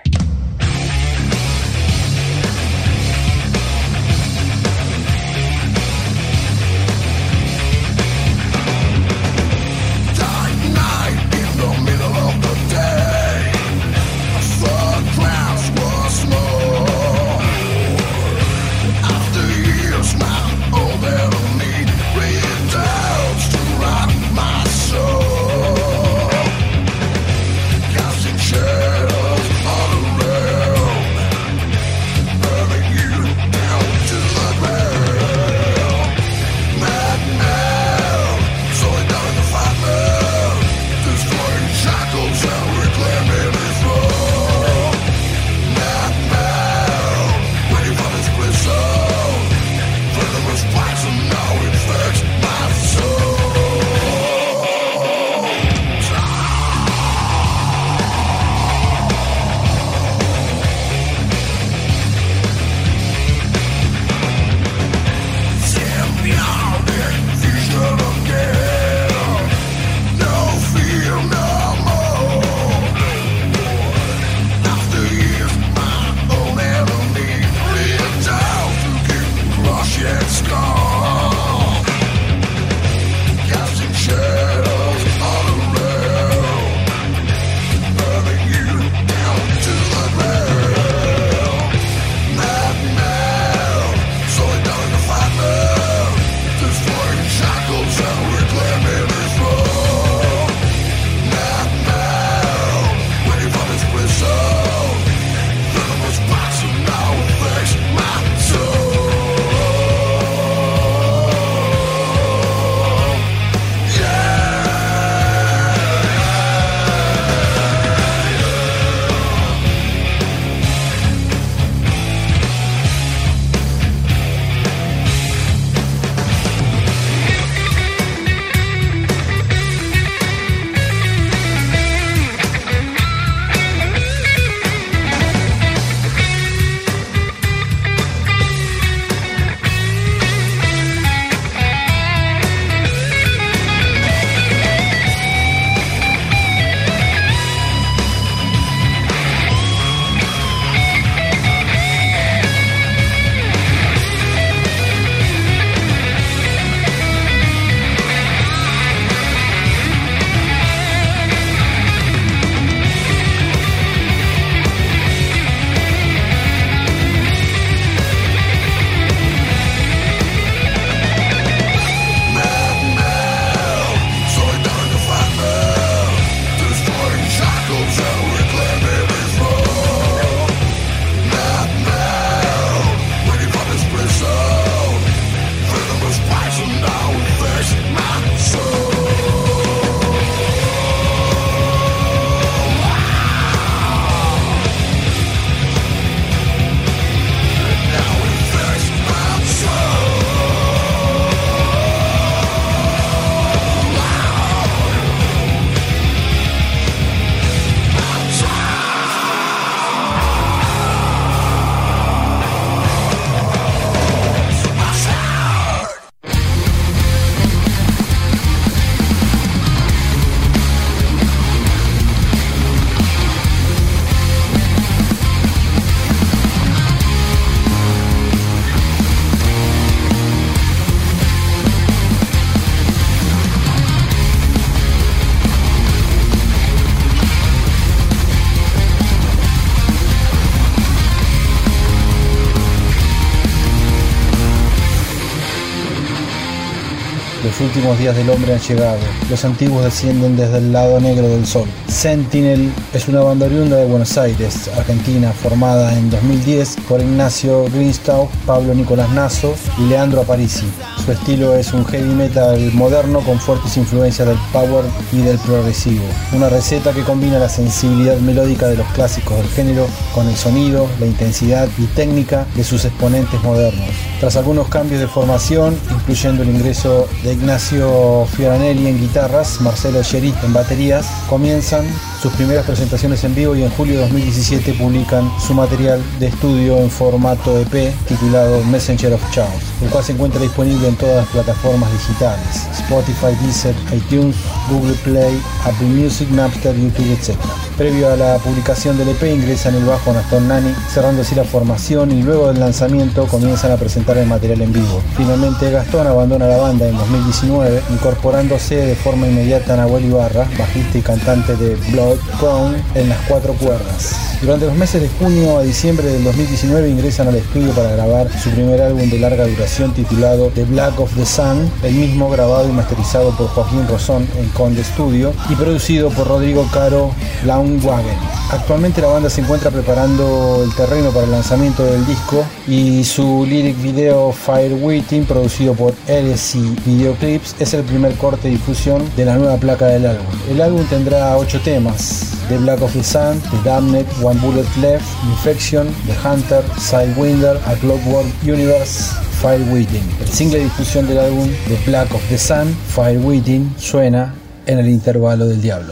Shadows all around. Los últimos días del hombre han llegado. Los antiguos descienden desde el lado negro del sol. Sentinel es una banda oriunda de Buenos Aires, Argentina, formada en 2010 por Ignacio Greenstau, Pablo Nicolás Nasso y Leandro Aparici. Su estilo es un heavy metal moderno con fuertes influencias del power y del progresivo. Una receta que combina la sensibilidad melódica de los clásicos del género con el sonido, la intensidad y técnica de sus exponentes modernos. Tras algunos cambios de formación, incluyendo el ingreso de Ignacio Fioranelli en guitarras, Marcelo Cherit en baterías, comienzan sus primeras presentaciones en vivo y en julio de 2017 publican su material de estudio en formato EP titulado Messenger of Chaos, el cual se encuentra disponible en todas las plataformas digitales: Spotify, Deezer, iTunes, Google Play, Apple Music, Napster, YouTube, etc. Previo a la publicación del EP ingresan el bajo Gastón Nani, cerrando así la formación, y luego del lanzamiento comienzan a presentar el material en vivo. Finalmente Gastón abandona la banda en 2019, incorporándose de forma inmediata a Nahuel Ibarra, bajista y cantante de Blood Crown en las 4 cuerdas. Durante los meses de junio a diciembre del 2019 ingresan al estudio para grabar su primer álbum de larga duración titulado The Black of the Sun, el mismo grabado y masterizado por Joaquín Rosón en Conde Studio y producido por Rodrigo Caro Launwagen. Actualmente la banda se encuentra preparando el terreno para el lanzamiento del disco y su lyric video Fire Waiting, producido por LC Videoclips, es el primer corte de difusión de la nueva placa del álbum. El álbum tendrá 8 temas: The Black of the Sun, The Damned, One Bullet Left, Infection, The Hunter, Sidewinder, A Clockwork Universe, Fire Waiting. El single de difusión del álbum The Black of the Sun, Fire Waiting, suena en el intervalo del diablo.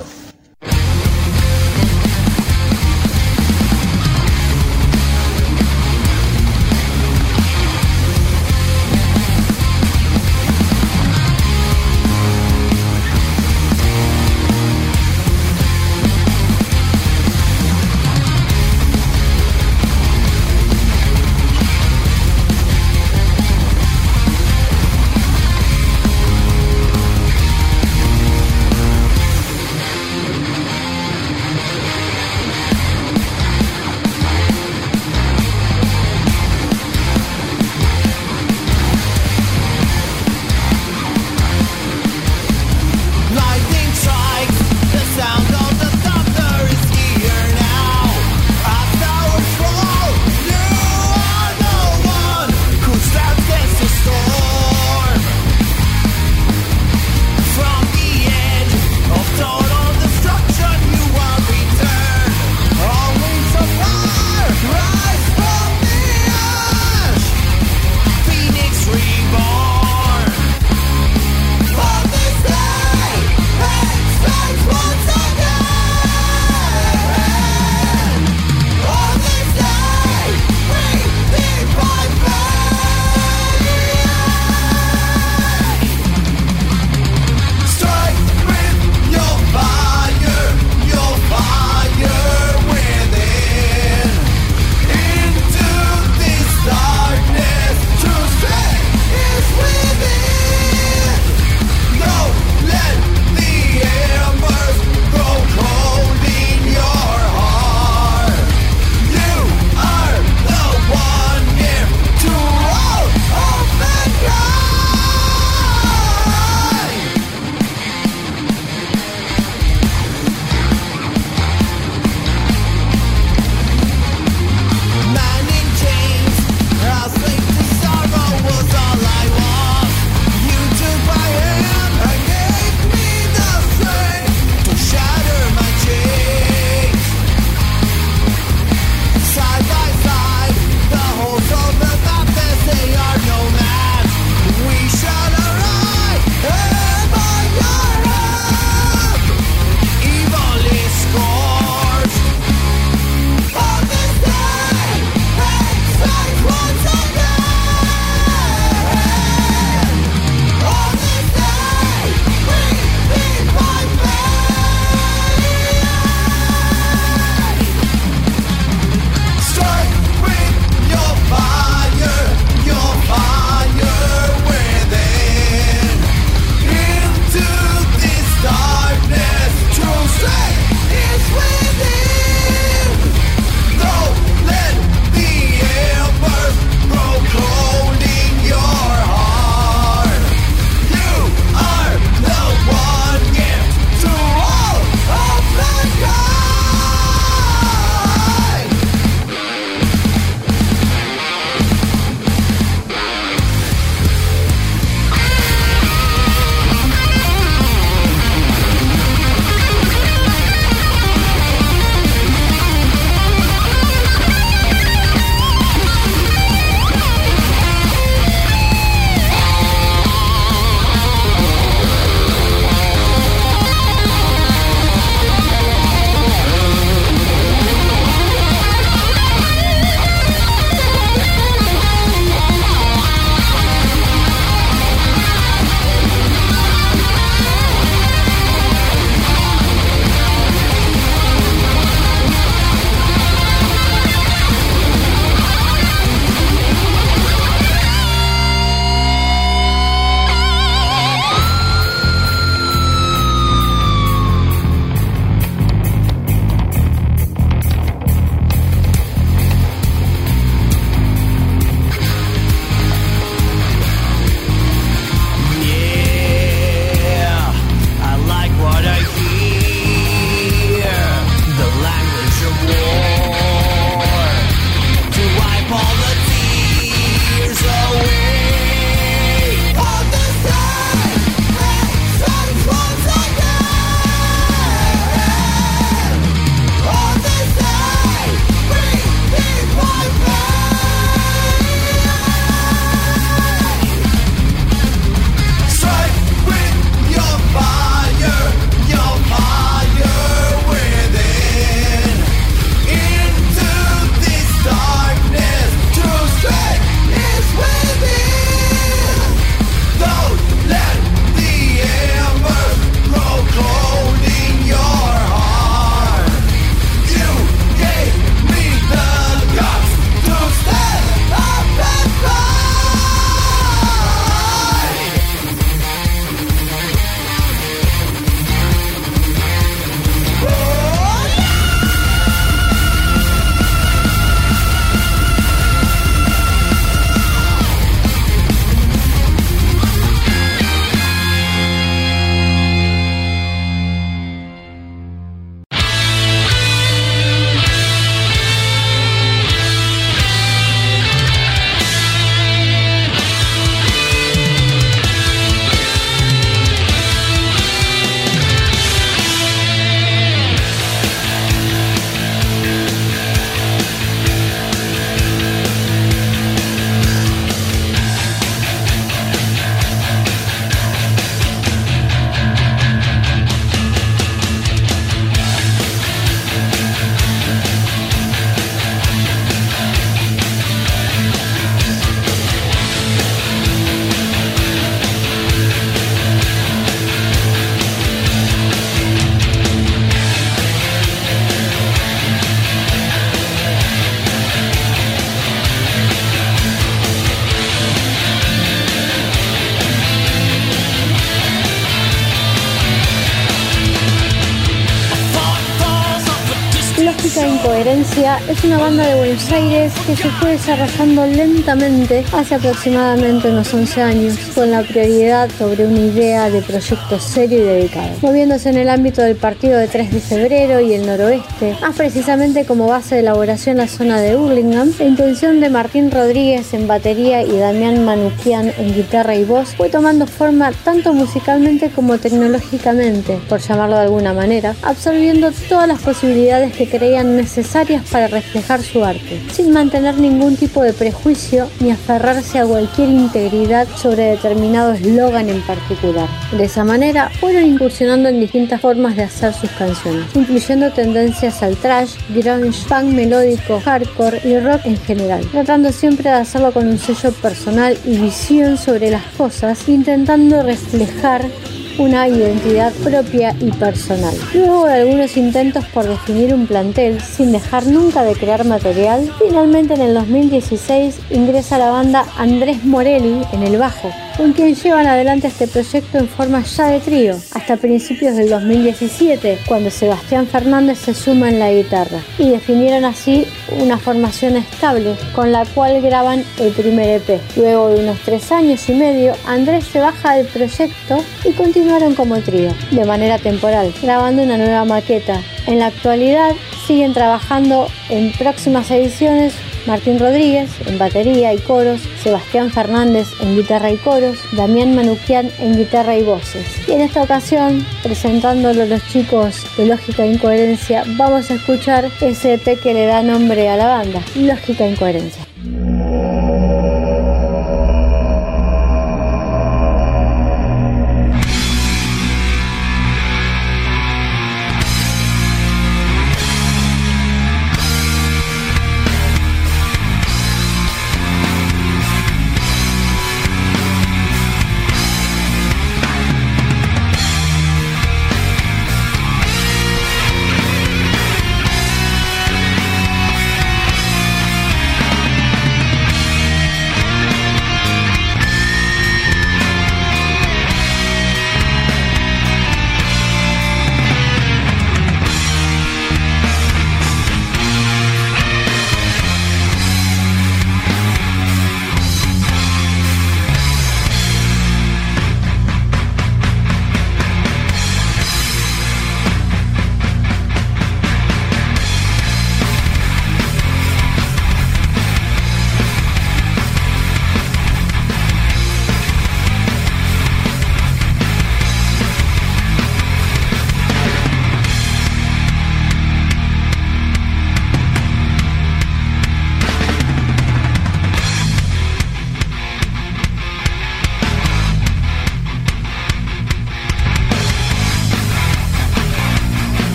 Incoherencia es una banda de Buenos Aires que se fue desarrollando lentamente hace aproximadamente unos 11 años, con la prioridad sobre una idea de proyecto serio y dedicado, moviéndose en el ámbito del partido de 3 de febrero y el noroeste, más precisamente como base de elaboración la zona de Hurlingham. La intención de Martín Rodríguez en batería y Damián Manukian en guitarra y voz fue tomando forma tanto musicalmente como tecnológicamente, por llamarlo de alguna manera, absorbiendo todas las posibilidades que creían necesarias para reflejar su arte, sin mantener ningún tipo de prejuicio ni aferrarse a cualquier integridad sobre determinado eslogan en particular. De esa manera fueron incursionando en distintas formas de hacer sus canciones, incluyendo tendencias al thrash, grunge, punk melódico, hardcore y rock en general, tratando siempre de hacerlo con un sello personal y visión sobre las cosas, intentando reflejar una identidad propia y personal. Luego de algunos intentos por definir un plantel sin dejar nunca de crear material, finalmente en el 2016 ingresa a la banda Andrés Morelli en el bajo, con quien llevan adelante este proyecto en forma ya de trío, hasta principios del 2017, cuando Sebastián Fernández se suma en la guitarra, y definieron así una formación estable, con la cual graban el primer EP. Luego de unos 3 años y medio, Andrés se baja del proyecto y continuaron como trío, de manera temporal, grabando una nueva maqueta. En la actualidad siguen trabajando en próximas ediciones Martín Rodríguez en batería y coros, Sebastián Fernández en guitarra y coros, Damián Manukian en guitarra y voces. Y en esta ocasión, presentándolo a los chicos de Lógica Incoherencia, vamos a escuchar ese EP que le da nombre a la banda, Lógica Incoherencia.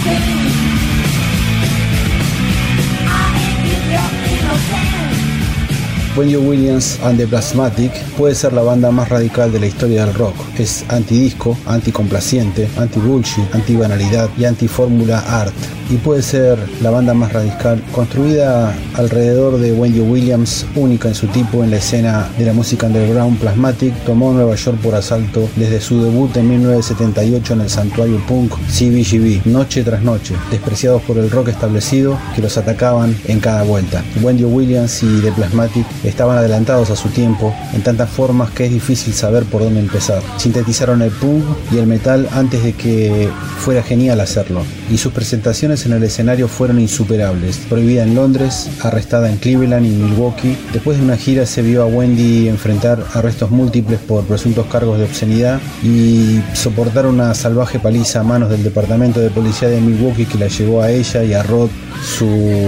Wendy Williams and the Plasmatic puede ser la banda más radical de la historia del rock. Es antidisco, anticomplaciente, anti-bullshit, anti-banalidad y anti-fórmula art. Y puede ser la banda más radical, construida alrededor de Wendy Williams, única en su tipo en la escena de la música underground. Plasmatic tomó Nueva York por asalto desde su debut en 1978 en el santuario punk CBGB, noche tras noche, despreciados por el rock establecido que los atacaban en cada vuelta. Wendy Williams y The Plasmatic estaban adelantados a su tiempo en tantas formas que es difícil saber por dónde empezar. Sintetizaron el punk y el metal antes de que fuera genial hacerlo, y sus presentaciones en el escenario fueron insuperables. Prohibida en Londres, arrestada en Cleveland y Milwaukee. Después de una gira se vio a Wendy enfrentar arrestos múltiples por presuntos cargos de obscenidad y soportar una salvaje paliza a manos del departamento de policía de Milwaukee, que la llevó a ella y a Rod, su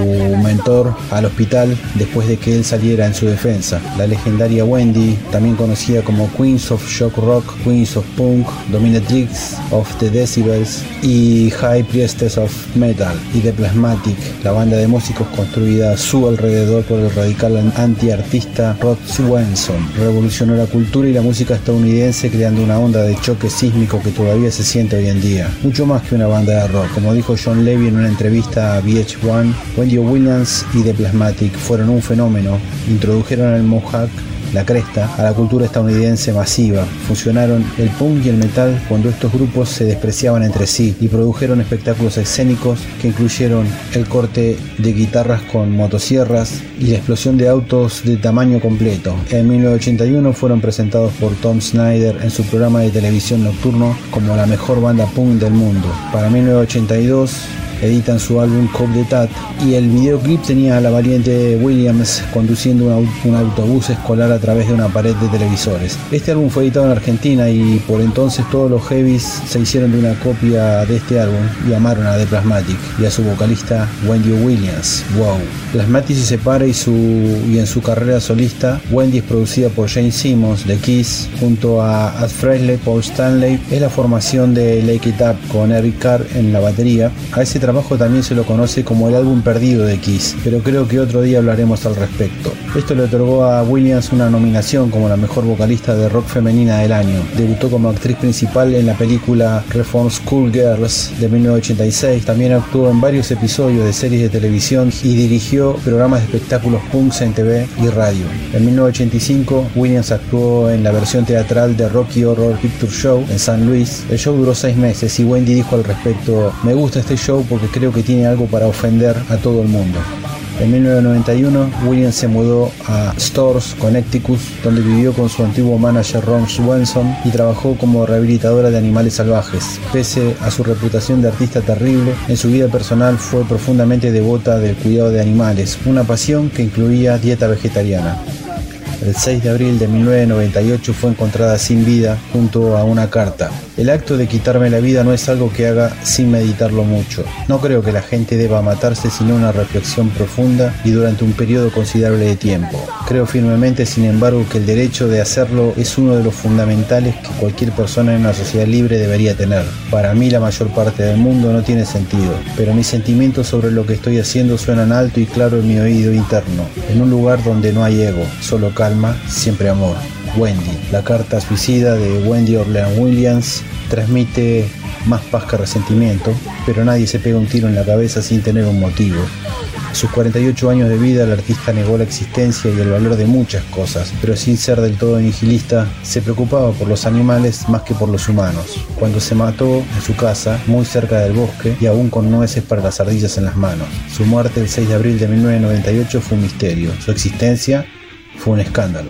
mentor, al hospital después de que él saliera en su defensa. La legendaria Wendy, también conocida como Queens of Shock Rock, Queens of Punk, Dominatrix of the Decibels y High Priestess of Metal, y The Plasmatic, la banda de músicos construida a su alrededor por el radical antiartista Rod Swenson, revolucionó la cultura y la música estadounidense, creando una onda de choque sísmico que todavía se siente hoy en día. Mucho más que una banda de rock. Como dijo John Levy en una entrevista a VH1, Wendy Williams y The Plasmatic fueron un fenómeno. Introdujeron el Mohawk, la cresta, a la cultura estadounidense masiva. Fusionaron el punk y el metal cuando estos grupos se despreciaban entre sí, y produjeron espectáculos escénicos que incluyeron el corte de guitarras con motosierras y la explosión de autos de tamaño completo. En 1981 fueron presentados por Tom Snyder en su programa de televisión nocturno como la mejor banda punk del mundo. Para 1982 editan su álbum Cop de Tat, y el videoclip tenía a la valiente Williams conduciendo un autobús escolar a través de una pared de televisores. Este álbum fue editado en Argentina y por entonces todos los heavies se hicieron de una copia de este álbum y amaron a The Plasmatic y a su vocalista Wendy Williams. Wow. Plasmatic se separa y en su carrera solista, Wendy es producida por Jane Simmons de Kiss junto a Ad Frehley, Paul Stanley. Es la formación de Lick It Up con Eric Carr en la batería. A ese trabajo también se lo conoce como el álbum perdido de Kiss, pero creo que otro día hablaremos al respecto. Esto le otorgó a Williams una nominación como la mejor vocalista de rock femenina del año. Debutó como actriz principal en la película Reform School Girls de 1986. También actuó en varios episodios de series de televisión y dirigió programas de espectáculos punks en TV y radio. En 1985, Williams actuó en la versión teatral de Rocky Horror Picture Show en San Luis. El show duró 6 meses y Wendy dijo al respecto: "Me gusta este show porque creo que tiene algo para ofender a todo el mundo". En 1991, Williams se mudó a Storrs, Connecticut, donde vivió con su antiguo manager Ron Swenson y trabajó como rehabilitadora de animales salvajes. Pese a su reputación de artista terrible, en su vida personal fue profundamente devota del cuidado de animales, una pasión que incluía dieta vegetariana. El 6 de abril de 1998 fue encontrada sin vida junto a una carta. El acto de quitarme la vida no es algo que haga sin meditarlo mucho. No creo que la gente deba matarse sino una reflexión profunda y durante un periodo considerable de tiempo. Creo firmemente, sin embargo, que el derecho de hacerlo es uno de los fundamentales que cualquier persona en una sociedad libre debería tener. Para mí la mayor parte del mundo no tiene sentido, pero mis sentimientos sobre lo que estoy haciendo suenan alto y claro en mi oído interno, en un lugar donde no hay ego, solo calma, siempre amor. Wendy. La carta suicida de Wendy Orleans Williams transmite más paz que resentimiento, pero nadie se pega un tiro en la cabeza sin tener un motivo. A sus 48 años de vida, el artista negó la existencia y el valor de muchas cosas, pero sin ser del todo nihilista, se preocupaba por los animales más que por los humanos. Cuando se mató en su casa, muy cerca del bosque, y aún con nueces para las ardillas en las manos. Su muerte el 6 de abril de 1998 fue un misterio. Su existencia fue un escándalo.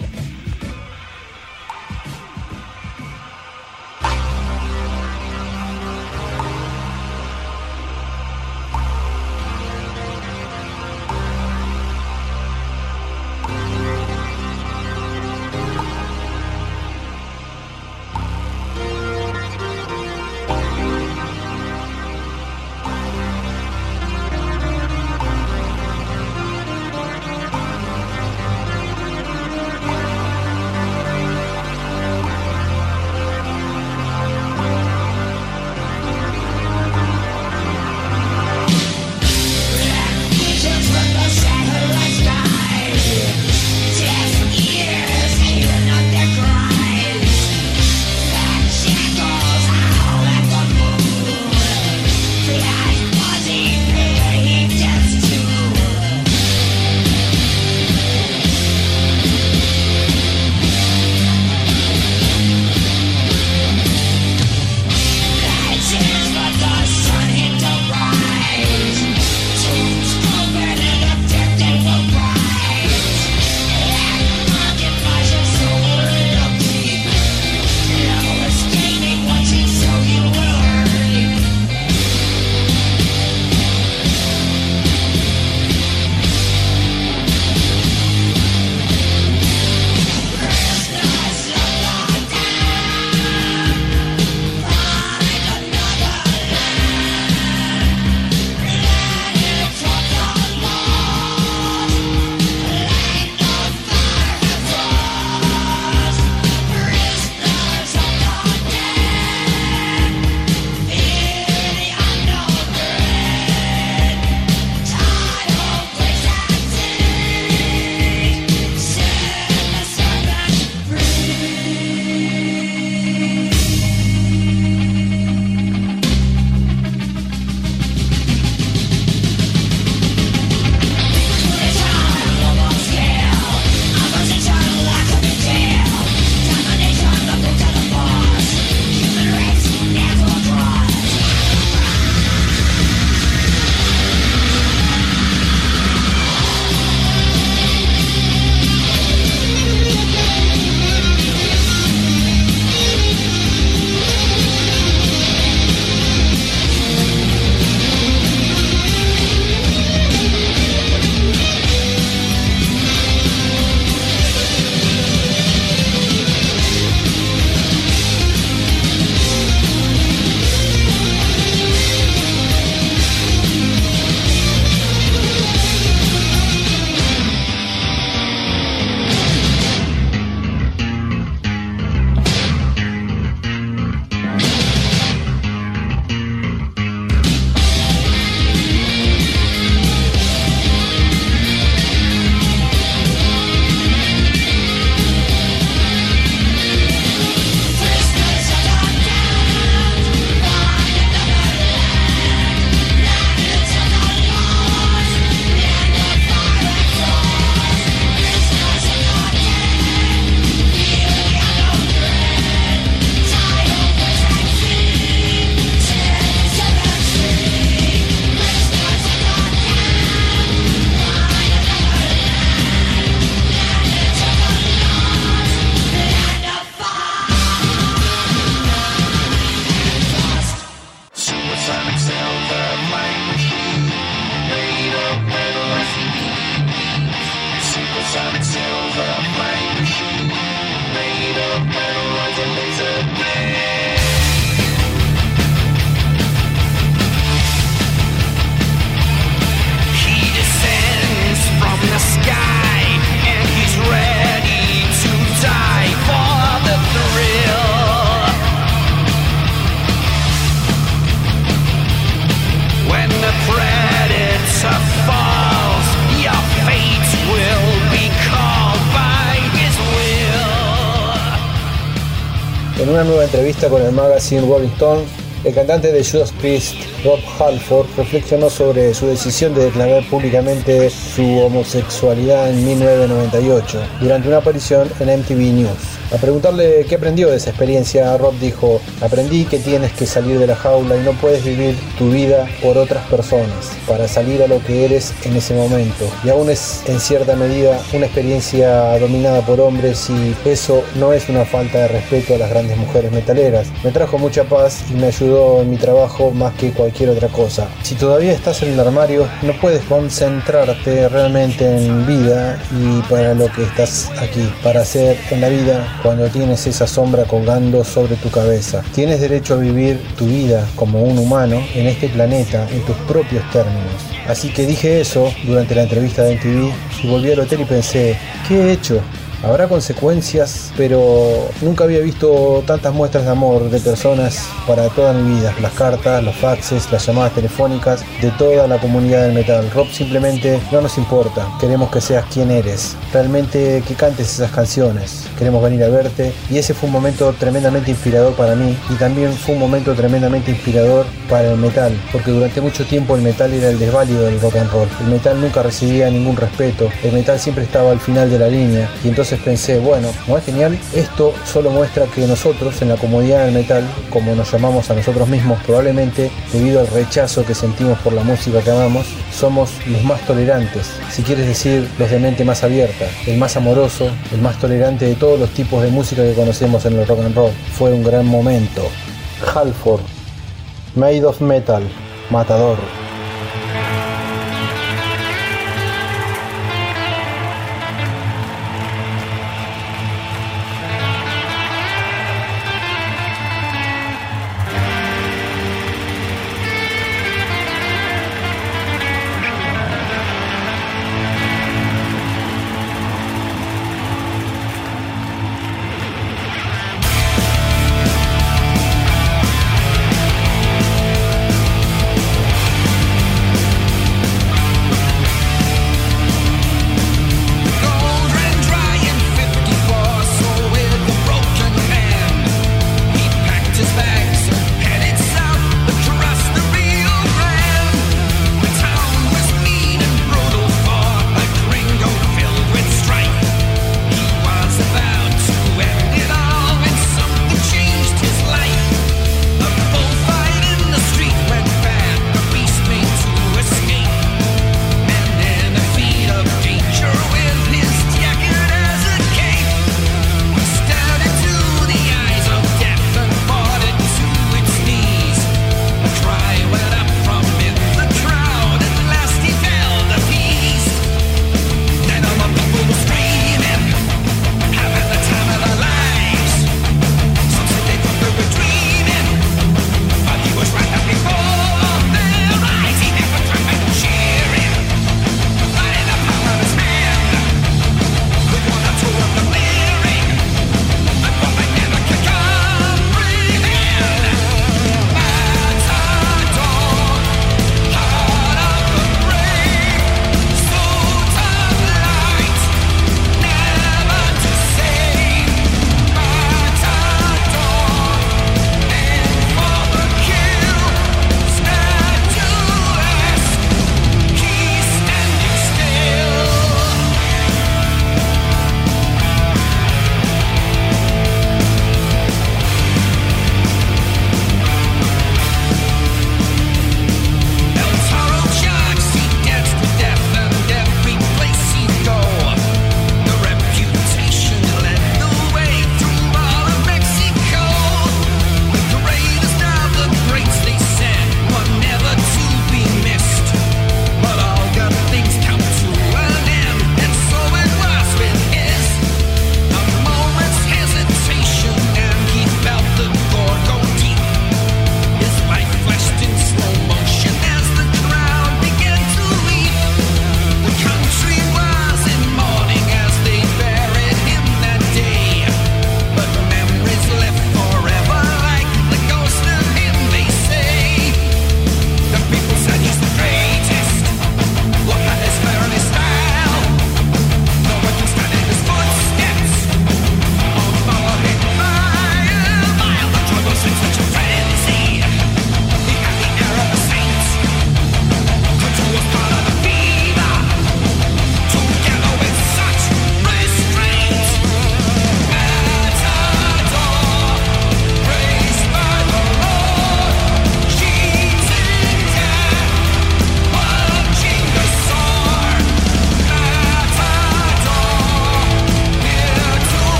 una nueva entrevista con el magazine Rolling Stone, el cantante de Judas Priest, Rob Halford, reflexionó sobre su decisión de declarar públicamente su homosexualidad en 1998 durante una aparición en MTV News. A preguntarle qué aprendió de esa experiencia, Rob dijo: aprendí que tienes que salir de la jaula y no puedes vivir tu vida por otras personas para salir a lo que eres en ese momento. Y aún es en cierta medida una experiencia dominada por hombres, y eso no es una falta de respeto a las grandes mujeres metaleras. Me trajo mucha paz y me ayudó en mi trabajo más que cualquier otra cosa. Si todavía estás en el armario, no puedes concentrarte realmente en vida y para lo que estás aquí para hacer en la vida cuando tienes esa sombra colgando sobre tu cabeza. Tienes derecho a vivir tu vida como un humano en este planeta en tus propios términos. Así que dije eso durante la entrevista de MTV y volví al hotel y pensé: ¿qué he hecho? Habrá consecuencias, pero nunca había visto tantas muestras de amor de personas para toda mi vida. Las cartas, los faxes, las llamadas telefónicas de toda la comunidad del metal. Rob, simplemente no nos importa. Queremos que seas quien eres. Realmente que cantes esas canciones. Queremos venir a verte. Y ese fue un momento tremendamente inspirador para mí. Y también fue un momento tremendamente inspirador para el metal. Porque durante mucho tiempo el metal era el desválido del rock and roll. El metal nunca recibía ningún respeto. El metal siempre estaba al final de la línea. Y entonces pensé, bueno, ¿no es genial? Esto solo muestra que nosotros en la comunidad del metal, como nos llamamos a nosotros mismos, probablemente debido al rechazo que sentimos por la música que amamos, somos los más tolerantes, si quieres decir los de mente más abierta, el más amoroso, el más tolerante de todos los tipos de música que conocemos en el rock and roll. Fue un gran momento. Halford, Made of Metal, Matador.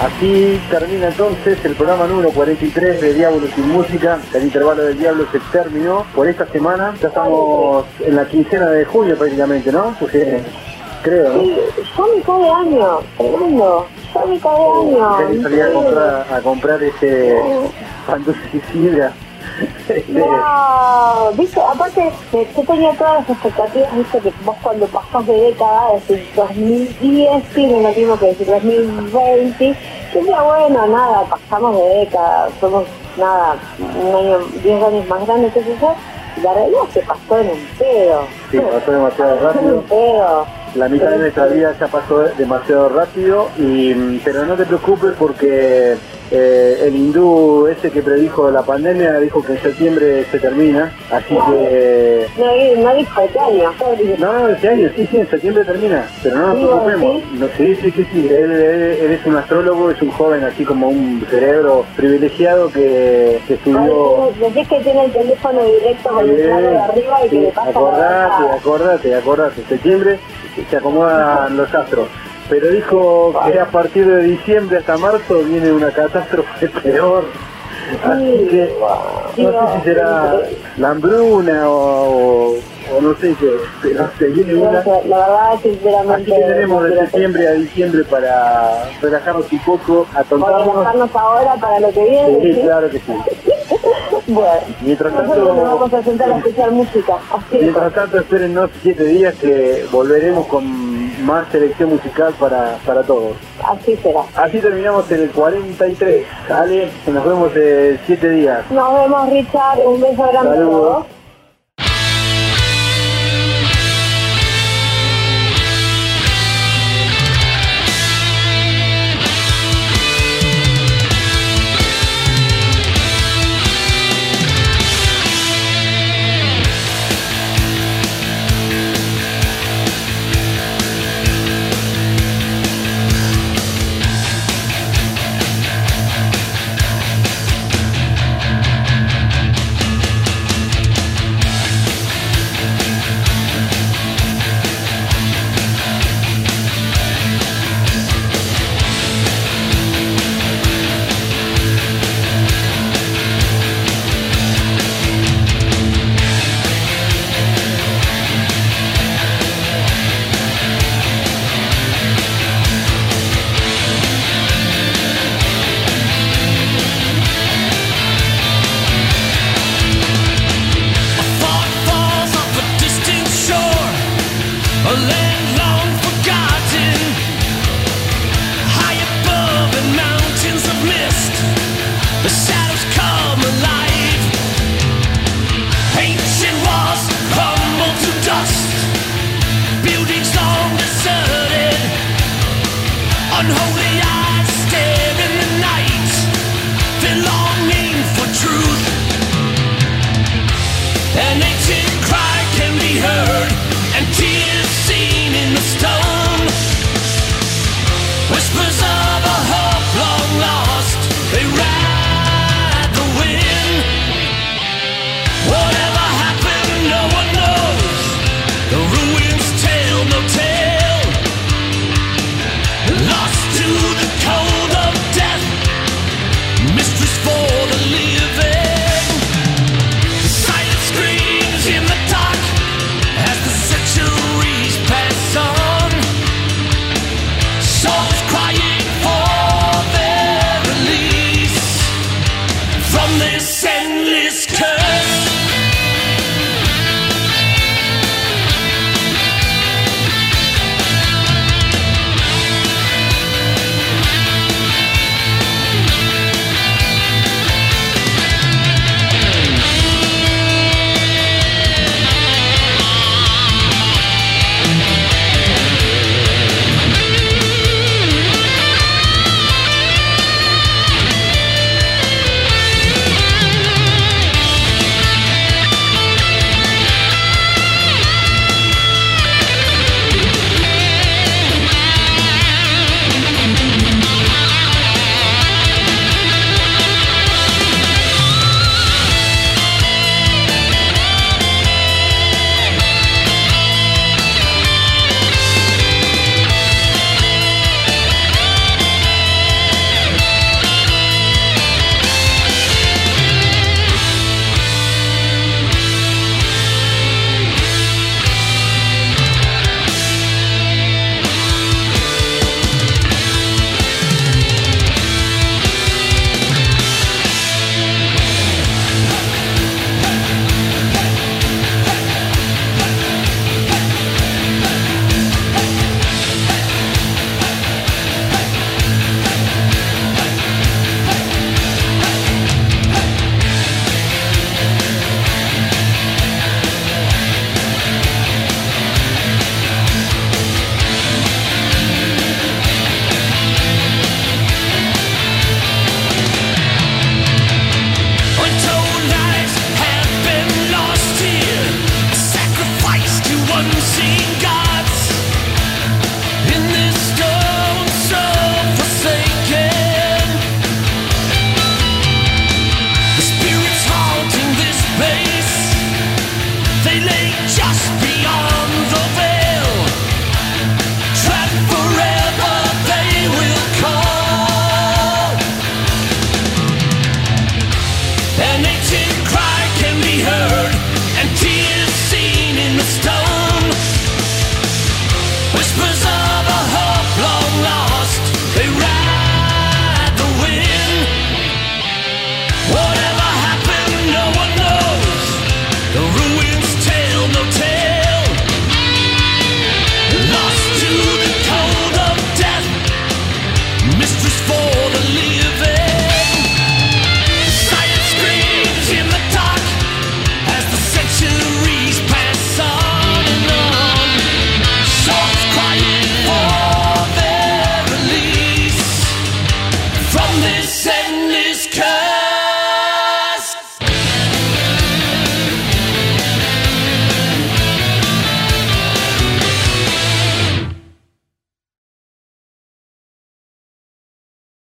Así termina entonces el programa número 43 de Diablo sin Música. El intervalo del Diablo se terminó por esta semana. Ya estamos en la quincena de junio prácticamente, ¿no? Porque creo, ¿no? Sí, ya mitad de año, tremendo. Ya mitad de año. Ya que salí a comprar Fantasy No, viste, aparte yo tenía todas las expectativas, viste, que vos cuando pasás de década, decir 2010, tiene lo mismo que decir 2020, decía, bueno, nada, pasamos de década, somos, nada, un año, 10 años más grandes, qué sé yo, y la realidad se pasó en un pedo. Sí, pasó demasiado rápido. La mitad de nuestra vida ya pasó demasiado rápido, pero no te preocupes porque el hindú ese que predijo la pandemia dijo que en septiembre se termina, así que... No dijo este año. No, este año, sí, en septiembre termina, pero no nos preocupemos. No, sí, él es un astrólogo, es un joven así como un cerebro privilegiado que estudió... Decís que tiene el teléfono directo con el lado de arriba y que le pasa acordate, septiembre se acomodan los astros. Pero dijo que a partir de diciembre hasta marzo viene una catástrofe peor. Así que no sé si será la hambruna o no sé qué, pero se viene una. La verdad, sinceramente. Así que tenemos de septiembre a diciembre para relajarnos un poco, atontarnos. Relajarnos ahora para lo que viene. Sí, claro que sí. Bueno, mientras tanto, nosotros nos vamos a sentar a escuchar música. Mientras tanto, espérennos 7 días que volveremos con más selección musical para todos. Así será. Así terminamos en el 43. Dale, nos vemos en 7 días. Nos vemos, Richard. Un beso grande a todos. Whispers